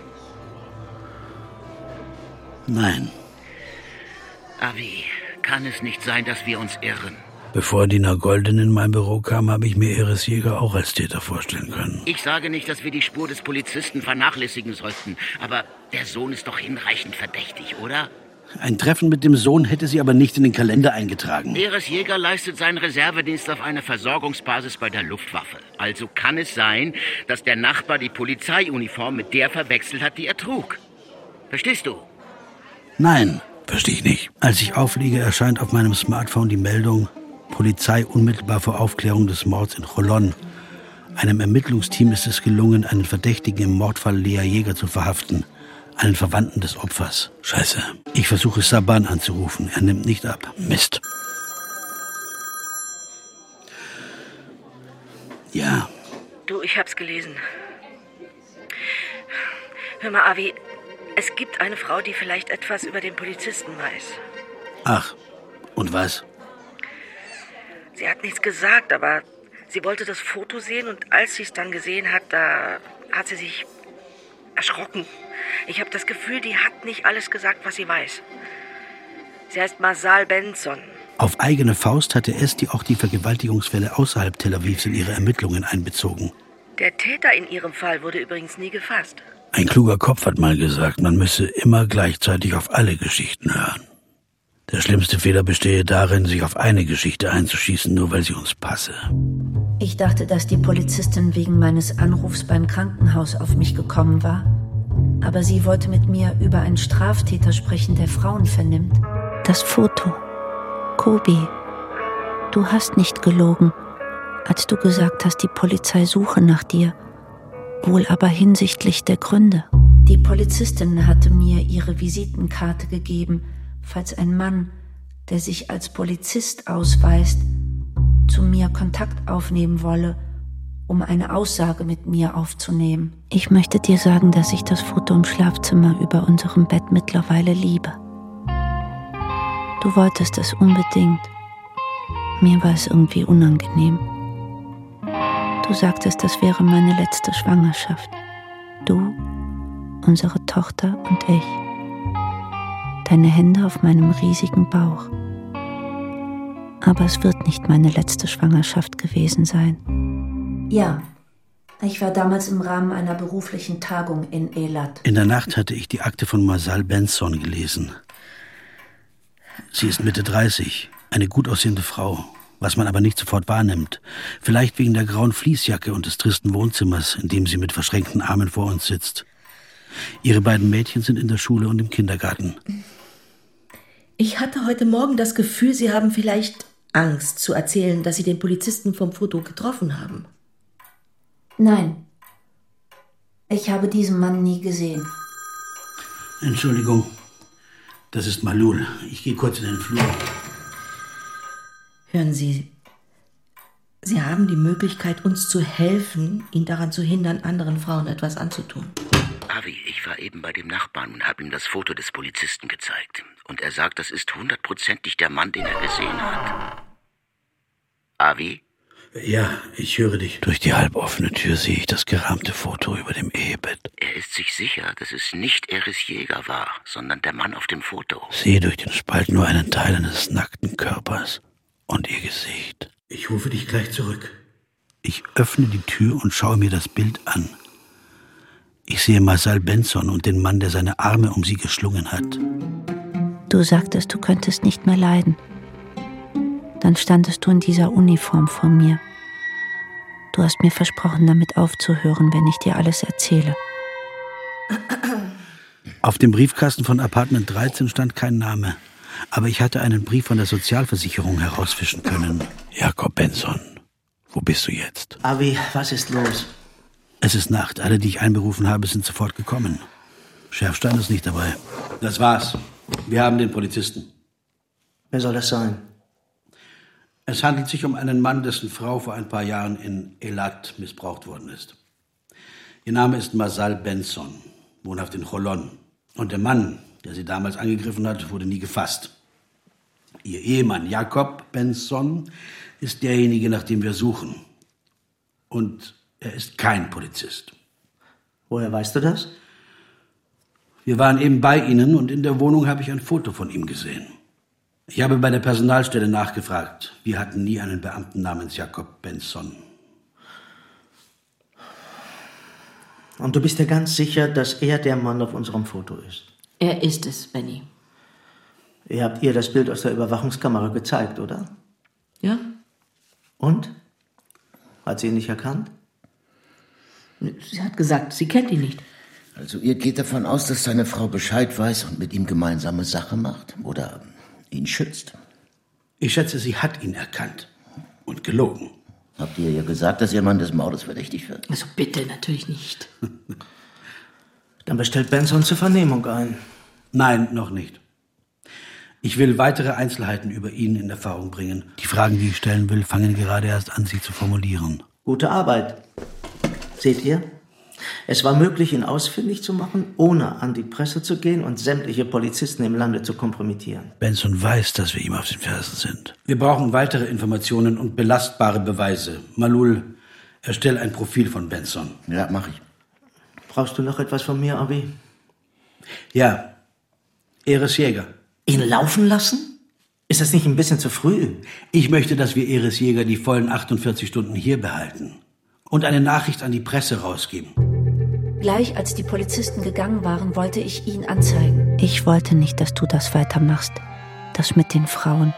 Nein. Avi, kann es nicht sein, dass wir uns irren? Bevor Dina Goldin in mein Büro kam, habe ich mir Eres Jäger auch als Täter vorstellen können. Ich sage nicht, dass wir die Spur des Polizisten vernachlässigen sollten, aber der Sohn ist doch hinreichend verdächtig, oder? Ein Treffen mit dem Sohn hätte sie aber nicht in den Kalender eingetragen. Eres Jäger leistet seinen Reservedienst auf einer Versorgungsbasis bei der Luftwaffe. Also kann es sein, dass der Nachbar die Polizeiuniform mit der verwechselt hat, die er trug. Verstehst du? Nein, verstehe ich nicht. Als ich auflege, erscheint auf meinem Smartphone die Meldung: Polizei unmittelbar vor Aufklärung des Mords in Cholon. Einem Ermittlungsteam ist es gelungen, einen Verdächtigen im Mordfall Lea Jäger zu verhaften. Einen Verwandten des Opfers. Scheiße. Ich versuche Saban anzurufen. Er nimmt nicht ab. Mist. Ja. Du, ich hab's gelesen. Hör mal, Avi, es gibt eine Frau, die vielleicht etwas über den Polizisten weiß. Ach, und was? Sie hat nichts gesagt, aber sie wollte das Foto sehen und als sie es dann gesehen hat, da hat sie sich erschrocken. Ich habe das Gefühl, die hat nicht alles gesagt, was sie weiß. Sie heißt Masal Benson. Auf eigene Faust hatte Esti auch die Vergewaltigungsfälle außerhalb Tel Avivs in ihre Ermittlungen einbezogen. Der Täter in ihrem Fall wurde übrigens nie gefasst. Ein kluger Kopf hat mal gesagt, man müsse immer gleichzeitig auf alle Geschichten hören. Der schlimmste Fehler bestehe darin, sich auf eine Geschichte einzuschießen, nur weil sie uns passe. Ich dachte, dass die Polizistin wegen meines Anrufs beim Krankenhaus auf mich gekommen war. Aber sie wollte mit mir über einen Straftäter sprechen, der Frauen vernimmt. Das Foto. Kobi, du hast nicht gelogen, als du gesagt hast, die Polizei suche nach dir. Wohl aber hinsichtlich der Gründe. Die Polizistin hatte mir ihre Visitenkarte gegeben, falls ein Mann, der sich als Polizist ausweist, zu mir Kontakt aufnehmen wolle, um eine Aussage mit mir aufzunehmen. Ich möchte dir sagen, dass ich das Foto im Schlafzimmer über unserem Bett mittlerweile liebe. Du wolltest es unbedingt. Mir war es irgendwie unangenehm. Du sagtest, das wäre meine letzte Schwangerschaft. Du, unsere Tochter und ich. Deine Hände auf meinem riesigen Bauch. Aber es wird nicht meine letzte Schwangerschaft gewesen sein. Ja, ich war damals im Rahmen einer beruflichen Tagung in Eilat. In der Nacht hatte ich die Akte von Masal Benson gelesen. Sie ist Mitte 30, eine gut aussehende Frau, was man aber nicht sofort wahrnimmt. Vielleicht wegen der grauen Fließjacke und des tristen Wohnzimmers, in dem sie mit verschränkten Armen vor uns sitzt. Ihre beiden Mädchen sind in der Schule und im Kindergarten. Ich hatte heute Morgen das Gefühl, Sie haben vielleicht Angst zu erzählen, dass Sie den Polizisten vom Foto getroffen haben. Nein, ich habe diesen Mann nie gesehen. Entschuldigung, das ist Malul. Ich gehe kurz in den Flur. Hören Sie, Sie haben die Möglichkeit, uns zu helfen, ihn daran zu hindern, anderen Frauen etwas anzutun. Avi, ich war eben bei dem Nachbarn und habe ihm das Foto des Polizisten gezeigt. Und er sagt, das ist 100%ig der Mann, den er gesehen hat. Avi? Ja, ich höre dich. Durch die halboffene Tür sehe ich das gerahmte Foto über dem Ehebett. Er ist sich sicher, dass es nicht Eris Jäger war, sondern der Mann auf dem Foto. Sehe durch den Spalt nur einen Teil eines nackten Körpers und ihr Gesicht. Ich rufe dich gleich zurück. Ich öffne die Tür und schaue mir das Bild an. Ich sehe Masal Benson und den Mann, der seine Arme um sie geschlungen hat. Du sagtest, du könntest nicht mehr leiden. Dann standest du in dieser Uniform vor mir. Du hast mir versprochen, damit aufzuhören, wenn ich dir alles erzähle. Auf dem Briefkasten von Apartment 13 stand kein Name. Aber ich hatte einen Brief von der Sozialversicherung herausfischen können. Jakob Benson, wo bist du jetzt? Avi, was ist los? Es ist Nacht. Alle, die ich einberufen habe, sind sofort gekommen. Schärfstein ist nicht dabei. Das war's. Wir haben den Polizisten. Wer soll das sein? Es handelt sich um einen Mann, dessen Frau vor ein paar Jahren in Eilat missbraucht worden ist. Ihr Name ist Masal Benson, wohnhaft in Cholon. Und der Mann, der sie damals angegriffen hat, wurde nie gefasst. Ihr Ehemann Jakob Benson ist derjenige, nach dem wir suchen. Und er ist kein Polizist. Woher weißt du das? Wir waren eben bei Ihnen und in der Wohnung habe ich ein Foto von ihm gesehen. Ich habe bei der Personalstelle nachgefragt. Wir hatten nie einen Beamten namens Jakob Benson. Und du bist dir ganz sicher, dass er der Mann auf unserem Foto ist? Er ist es, Benny. Ihr habt ihr das Bild aus der Überwachungskamera gezeigt, oder? Ja. Und? Hat sie ihn nicht erkannt? Sie hat gesagt, sie kennt ihn nicht. Also ihr geht davon aus, dass seine Frau Bescheid weiß und mit ihm gemeinsame Sache macht? Oder ihn schützt? Ich schätze, sie hat ihn erkannt und gelogen. Habt ihr ihr gesagt, dass ihr Mann des Mordes verdächtig wird? Also bitte, natürlich nicht. Dann bestellt Benson zur Vernehmung ein. Nein, noch nicht. Ich will weitere Einzelheiten über ihn in Erfahrung bringen. Die Fragen, die ich stellen will, fangen gerade erst an, sie zu formulieren. Gute Arbeit. Seht ihr? Es war möglich, ihn ausfindig zu machen, ohne an die Presse zu gehen und sämtliche Polizisten im Lande zu kompromittieren. Benson weiß, dass wir ihm auf den Fersen sind. Wir brauchen weitere Informationen und belastbare Beweise. Malul, erstell ein Profil von Benson. Ja, mach ich. Brauchst du noch etwas von mir, Abi? Ja, Eris Jäger. Ihn laufen lassen? Ist das nicht ein bisschen zu früh? Ich möchte, dass wir Eris Jäger die vollen 48 Stunden hier behalten und eine Nachricht an die Presse rausgeben. Gleich als die Polizisten gegangen waren, wollte ich ihn anzeigen. Ich wollte nicht, dass du das weitermachst. Das mit den Frauen.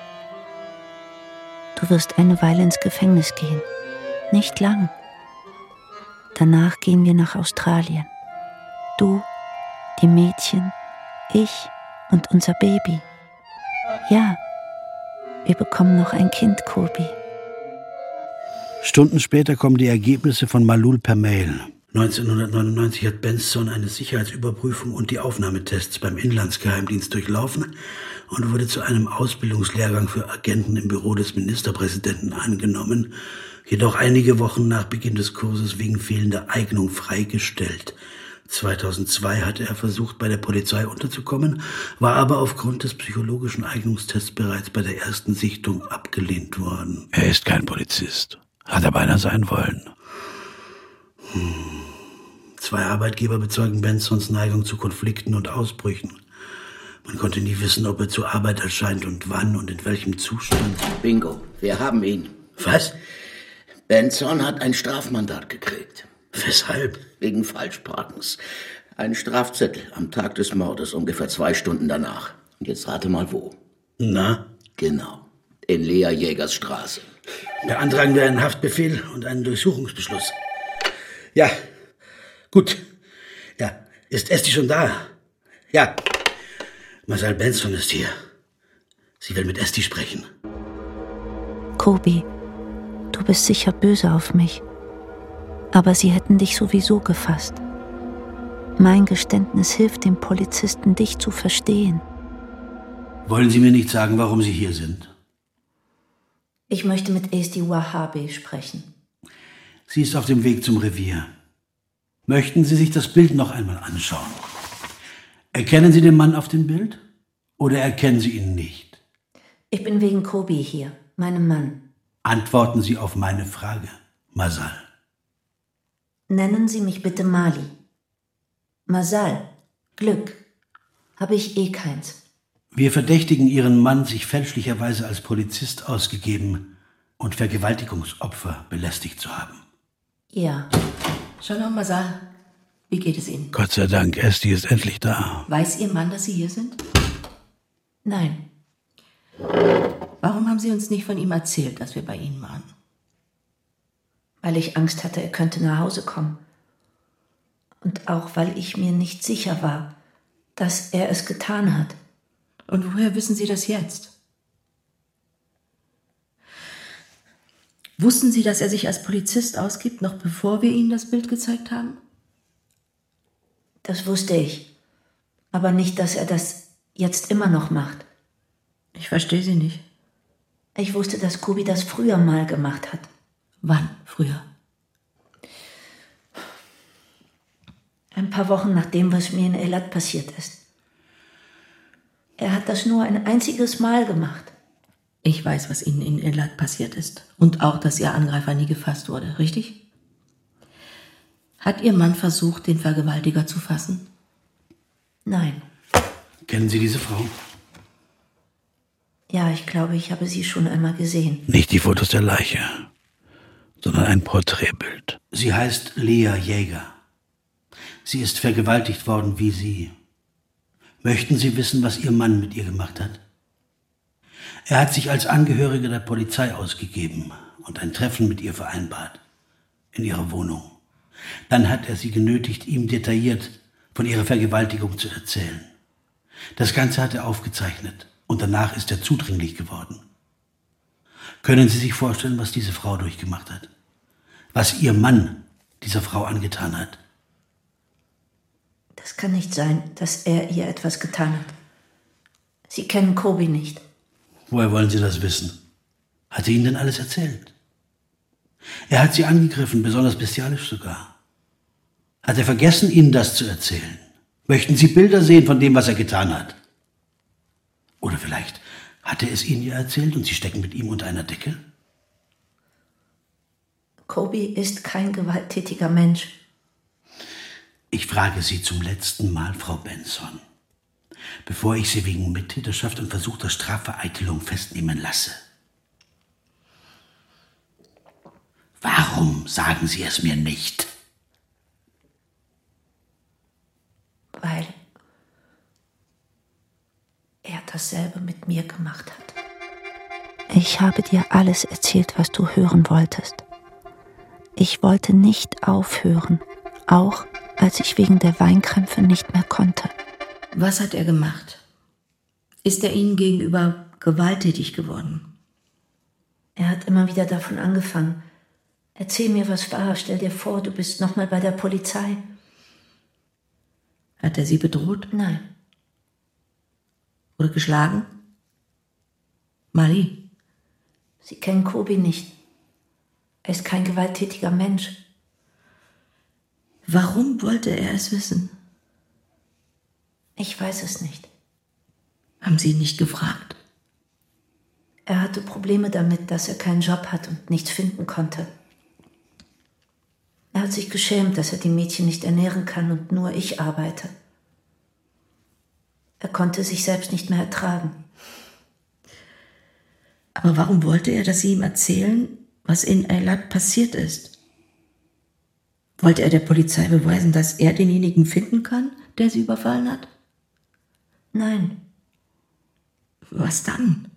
Du wirst eine Weile ins Gefängnis gehen. Nicht lang. Danach gehen wir nach Australien. Du, die Mädchen, ich und unser Baby. Ja, wir bekommen noch ein Kind, Kobi. Stunden später kommen die Ergebnisse von Malul per Mail. 1999 hat Benson eine Sicherheitsüberprüfung und die Aufnahmetests beim Inlandsgeheimdienst durchlaufen und wurde zu einem Ausbildungslehrgang für Agenten im Büro des Ministerpräsidenten angenommen, jedoch einige Wochen nach Beginn des Kurses wegen fehlender Eignung freigestellt. 2002 hatte er versucht, bei der Polizei unterzukommen, war aber aufgrund des psychologischen Eignungstests bereits bei der ersten Sichtung abgelehnt worden. Er ist kein Polizist, hat aber einer sein wollen. 2 Arbeitgeber bezeugen Bensons Neigung zu Konflikten und Ausbrüchen. Man konnte nie wissen, ob er zur Arbeit erscheint und wann und in welchem Zustand. Bingo, wir haben ihn. Was? Benson hat ein Strafmandat gekriegt. Weshalb? Wegen Falschparkens. Ein Strafzettel am Tag des Mordes, ungefähr 2 Stunden danach. Und jetzt rate mal wo. Na? Genau, in Lea Jägers Straße. Beantragen wir einen Haftbefehl und einen Durchsuchungsbeschluss. Ja, gut. Ja, ist Esti schon da? Ja. Marcel Benson ist hier. Sie will mit Esti sprechen. Kobi, du bist sicher böse auf mich. Aber sie hätten dich sowieso gefasst. Mein Geständnis hilft dem Polizisten, dich zu verstehen. Wollen Sie mir nicht sagen, warum Sie hier sind? Ich möchte mit Esti Wahabe sprechen. Sie ist auf dem Weg zum Revier. Möchten Sie sich das Bild noch einmal anschauen? Erkennen Sie den Mann auf dem Bild? Oder erkennen Sie ihn nicht? Ich bin wegen Kobi hier, meinem Mann. Antworten Sie auf meine Frage, Masal. Nennen Sie mich bitte Mali. Masal, Glück, habe ich eh keins. Wir verdächtigen Ihren Mann, sich fälschlicherweise als Polizist ausgegeben und Vergewaltigungsopfer belästigt zu haben. Ja. Shalom, Masal. Wie geht es Ihnen? Gott sei Dank, Esti ist endlich da. Weiß Ihr Mann, dass Sie hier sind? Nein. Warum haben Sie uns nicht von ihm erzählt, dass wir bei Ihnen waren? Weil ich Angst hatte, er könnte nach Hause kommen. Und auch, weil ich mir nicht sicher war, dass er es getan hat. Und woher wissen Sie das jetzt? Wussten Sie, dass er sich als Polizist ausgibt, noch bevor wir Ihnen das Bild gezeigt haben? Das wusste ich. Aber nicht, dass er das jetzt immer noch macht. Ich verstehe Sie nicht. Ich wusste, dass Kobi das früher mal gemacht hat. Wann früher? Ein paar Wochen nachdem, was mir in Eilat passiert ist. Er hat das nur ein einziges Mal gemacht. Ich weiß, was Ihnen in Eilat passiert ist. Und auch, dass Ihr Angreifer nie gefasst wurde, richtig? Hat Ihr Mann versucht, den Vergewaltiger zu fassen? Nein. Kennen Sie diese Frau? Ja, ich glaube, ich habe sie schon einmal gesehen. Nicht die Fotos der Leiche, sondern ein Porträtbild. Sie heißt Lea Jäger. Sie ist vergewaltigt worden wie Sie. Möchten Sie wissen, was Ihr Mann mit ihr gemacht hat? Er hat sich als Angehöriger der Polizei ausgegeben und ein Treffen mit ihr vereinbart. In ihrer Wohnung. Dann hat er sie genötigt, ihm detailliert von ihrer Vergewaltigung zu erzählen. Das Ganze hat er aufgezeichnet und danach ist er zudringlich geworden. Können Sie sich vorstellen, was diese Frau durchgemacht hat? Was Ihr Mann dieser Frau angetan hat? Das kann nicht sein, dass er ihr etwas getan hat. Sie kennen Kobi nicht. Woher wollen Sie das wissen? Hat er Ihnen denn alles erzählt? Er hat Sie angegriffen, besonders bestialisch sogar. Hat er vergessen, Ihnen das zu erzählen? Möchten Sie Bilder sehen von dem, was er getan hat? Oder vielleicht hat er es Ihnen ja erzählt und Sie stecken mit ihm unter einer Decke? Kobi ist kein gewalttätiger Mensch. Ich frage Sie zum letzten Mal, Frau Benson, bevor ich Sie wegen Mittäterschaft und versuchter Strafvereitelung festnehmen lasse. Warum sagen Sie es mir nicht? Weil er dasselbe mit mir gemacht hat. Ich habe dir alles erzählt, was du hören wolltest. Ich wollte nicht aufhören, auch als ich wegen der Weinkrämpfe nicht mehr konnte. Was hat er gemacht? Ist er Ihnen gegenüber gewalttätig geworden? Er hat immer wieder davon angefangen. Erzähl mir, was war. Stell dir vor, du bist nochmal bei der Polizei. Hat er Sie bedroht? Nein. Oder geschlagen? Marie? Sie kennen Kobi nicht. Er ist kein gewalttätiger Mensch. Warum wollte er es wissen? Ich weiß es nicht. Haben Sie ihn nicht gefragt? Er hatte Probleme damit, dass er keinen Job hat und nichts finden konnte. Er hat sich geschämt, dass er die Mädchen nicht ernähren kann und nur ich arbeite. Er konnte sich selbst nicht mehr ertragen. Aber warum wollte er, dass Sie ihm erzählen, was in Eilat passiert ist? Wollte er der Polizei beweisen, dass er denjenigen finden kann, der sie überfallen hat? Nein. Was dann?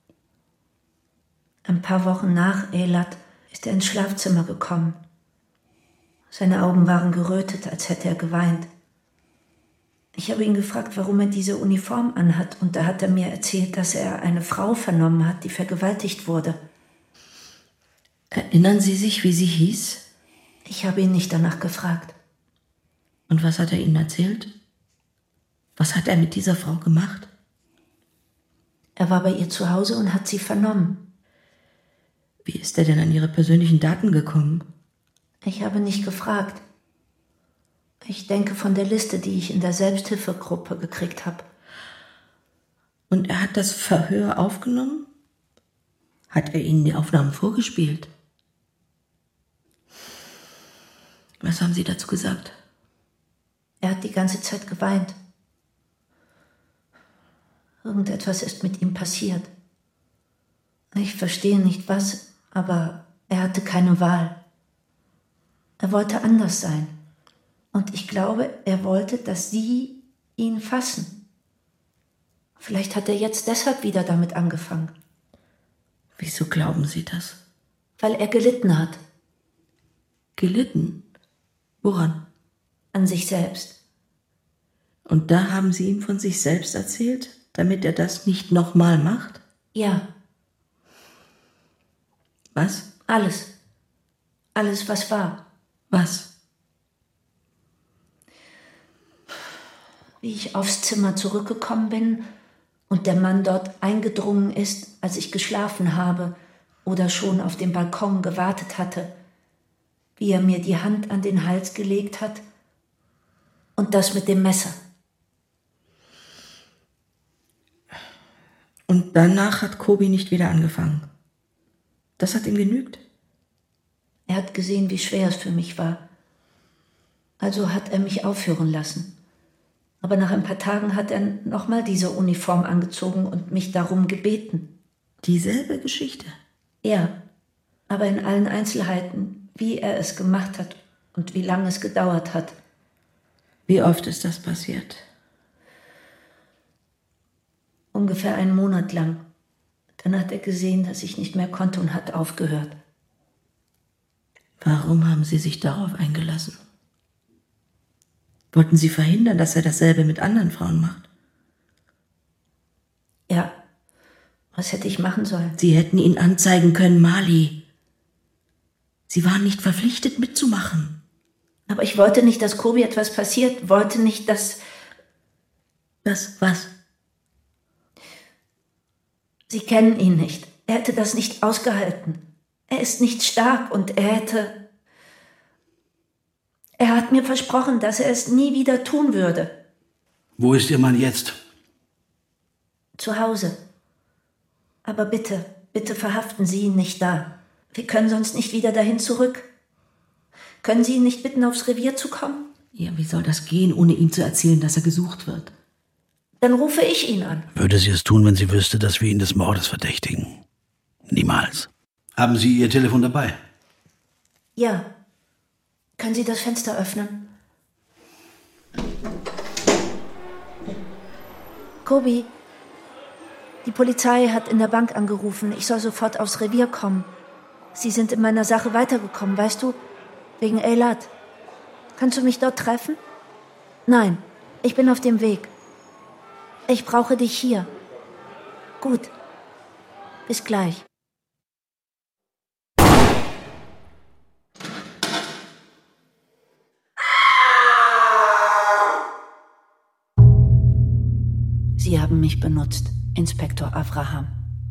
Ein paar Wochen nach Eilat ist er ins Schlafzimmer gekommen. Seine Augen waren gerötet, als hätte er geweint. Ich habe ihn gefragt, warum er diese Uniform anhat, und da hat er mir erzählt, dass er eine Frau vernommen hat, die vergewaltigt wurde. Erinnern Sie sich, wie sie hieß? Ich habe ihn nicht danach gefragt. Und was hat er Ihnen erzählt? Was hat er mit dieser Frau gemacht? Er war bei ihr zu Hause und hat sie vernommen. Wie ist er denn an Ihre persönlichen Daten gekommen? Ich habe nicht gefragt. Ich denke von der Liste, die ich in der Selbsthilfegruppe gekriegt habe. Und er hat das Verhör aufgenommen? Hat er Ihnen die Aufnahmen vorgespielt? Was haben Sie dazu gesagt? Er hat die ganze Zeit geweint. Irgendetwas ist mit ihm passiert. Ich verstehe nicht was, aber er hatte keine Wahl. Er wollte anders sein. Und ich glaube, er wollte, dass Sie ihn fassen. Vielleicht hat er jetzt deshalb wieder damit angefangen. Wieso glauben Sie das? Weil er gelitten hat. Gelitten? Woran? An sich selbst. Und da haben Sie ihm von sich selbst erzählt, damit er das nicht nochmal macht? Ja. Was? Alles. Alles, was war. Was? Wie ich aufs Zimmer zurückgekommen bin und der Mann dort eingedrungen ist, als ich geschlafen habe oder schon auf dem Balkon gewartet hatte, wie er mir die Hand an den Hals gelegt hat und das mit dem Messer. Und danach hat Kobi nicht wieder angefangen. Das hat ihm genügt? Er hat gesehen, wie schwer es für mich war. Also hat er mich aufhören lassen. Aber nach ein paar Tagen hat er nochmal diese Uniform angezogen und mich darum gebeten. Dieselbe Geschichte? Ja, aber in allen Einzelheiten, wie er es gemacht hat und wie lange es gedauert hat. Wie oft ist das passiert? Ungefähr einen Monat lang. Dann hat er gesehen, dass ich nicht mehr konnte und hat aufgehört. Warum haben Sie sich darauf eingelassen? Wollten Sie verhindern, dass er dasselbe mit anderen Frauen macht? Ja, Was hätte ich machen sollen? Sie hätten ihn anzeigen können, Marley. Sie waren nicht verpflichtet, mitzumachen. Aber ich wollte nicht, dass Kobi etwas passiert. Wollte nicht, dass... Das was? Sie kennen ihn nicht. Er hätte das nicht ausgehalten. Er ist nicht stark und er hat mir versprochen, dass er es nie wieder tun würde. Wo ist Ihr Mann jetzt? Zu Hause. Aber bitte, bitte verhaften Sie ihn nicht da. Wir können sonst nicht wieder dahin zurück. Können Sie ihn nicht bitten, aufs Revier zu kommen? Ja, wie soll das gehen, ohne ihm zu erzählen, dass er gesucht wird? Dann rufe ich ihn an. Würde sie es tun, wenn sie wüsste, dass wir ihn des Mordes verdächtigen? Niemals. Haben Sie Ihr Telefon dabei? Ja. Können Sie das Fenster öffnen? Kobi, die Polizei hat in der Bank angerufen. Ich soll sofort aufs Revier kommen. Sie sind in meiner Sache weitergekommen, weißt du? Wegen Eilat. Kannst du mich dort treffen? Nein, ich bin auf dem Weg. Ich brauche dich hier. Gut. Bis gleich. Sie haben mich benutzt, Inspektor Avraham.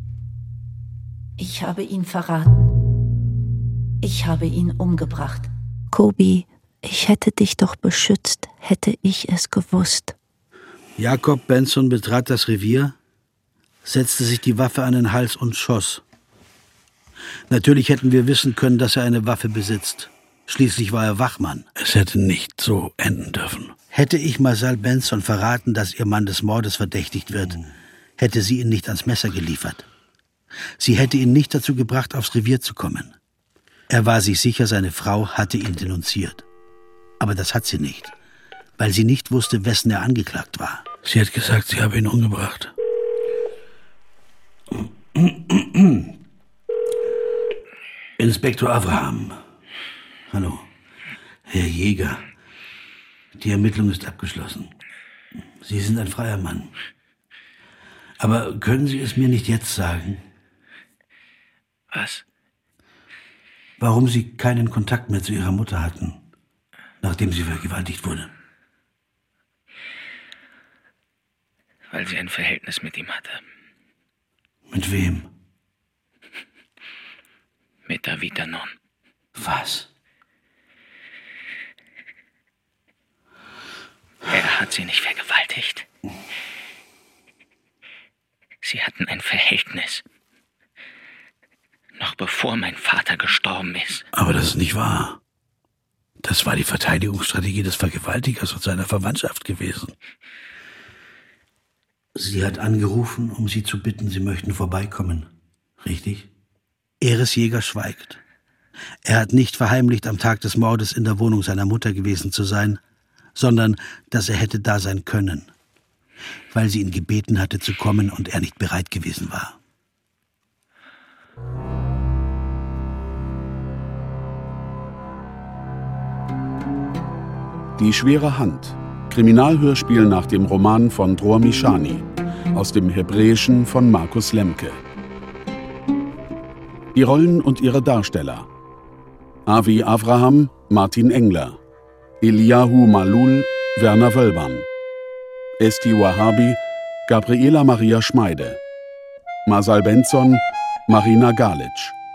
Ich habe ihn verraten. Ich habe ihn umgebracht. Kobi, ich hätte dich doch beschützt, hätte ich es gewusst. Jakob Benson betrat das Revier, setzte sich die Waffe an den Hals und schoss. Natürlich hätten wir wissen können, dass er eine Waffe besitzt. Schließlich war er Wachmann. Es hätte nicht so enden dürfen. Hätte ich Marcel Benson verraten, dass ihr Mann des Mordes verdächtigt wird, hätte sie ihn nicht ans Messer geliefert. Sie hätte ihn nicht dazu gebracht, aufs Revier zu kommen. Er war sich sicher, seine Frau hatte ihn denunziert. Aber das hat sie nicht, weil sie nicht wusste, wessen er angeklagt war. Sie hat gesagt, sie habe ihn umgebracht. Inspektor Avraham. Hallo. Herr Jäger. Die Ermittlung ist abgeschlossen. Sie sind ein freier Mann. Aber können Sie es mir nicht jetzt sagen? Was? Warum Sie keinen Kontakt mehr zu Ihrer Mutter hatten, nachdem sie vergewaltigt wurde? Weil sie ein Verhältnis mit ihm hatte. Mit wem? Mit David Danon. Was? Er hat sie nicht vergewaltigt. Sie hatten ein Verhältnis. Noch bevor mein Vater gestorben ist. Aber das ist nicht wahr. Das war die Verteidigungsstrategie des Vergewaltigers und seiner Verwandtschaft gewesen. Sie hat angerufen, um Sie zu bitten, Sie möchten vorbeikommen. Richtig? Eres Jäger schweigt. Er hat nicht verheimlicht, am Tag des Mordes in der Wohnung seiner Mutter gewesen zu sein, sondern dass er hätte da sein können, weil sie ihn gebeten hatte zu kommen und er nicht bereit gewesen war. Die schwere Hand. Kriminalhörspiel nach dem Roman von Dror Mishani, aus dem Hebräischen von Markus Lemke. Die Rollen und ihre Darsteller: Avi Avraham, Martin Engler; Eliyahu Malul, Werner Wöllbern; Esti Wahabi, Gabriela Maria Schmeide; Marcel Benson, Marina Galic.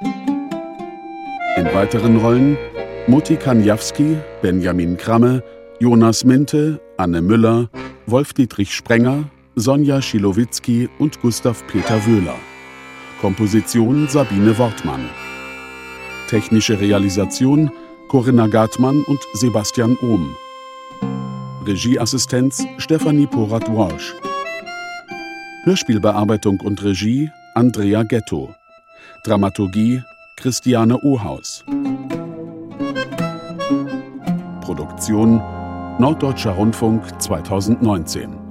In weiteren Rollen Mutti Kanjawski, Benjamin Kramme, Jonas Minte, Anne Müller, Wolf-Dietrich Sprenger, Sonja Schilowitzki und Gustav Peter Wöhler. Komposition Sabine Wortmann. Technische Realisation Corinna Gartmann und Sebastian Ohm. Regieassistenz Stefanie Porat-Walsh. Hörspielbearbeitung und Regie Andrea Ghetto. Dramaturgie Christiane Ohaus. Produktion Norddeutscher Rundfunk 2019.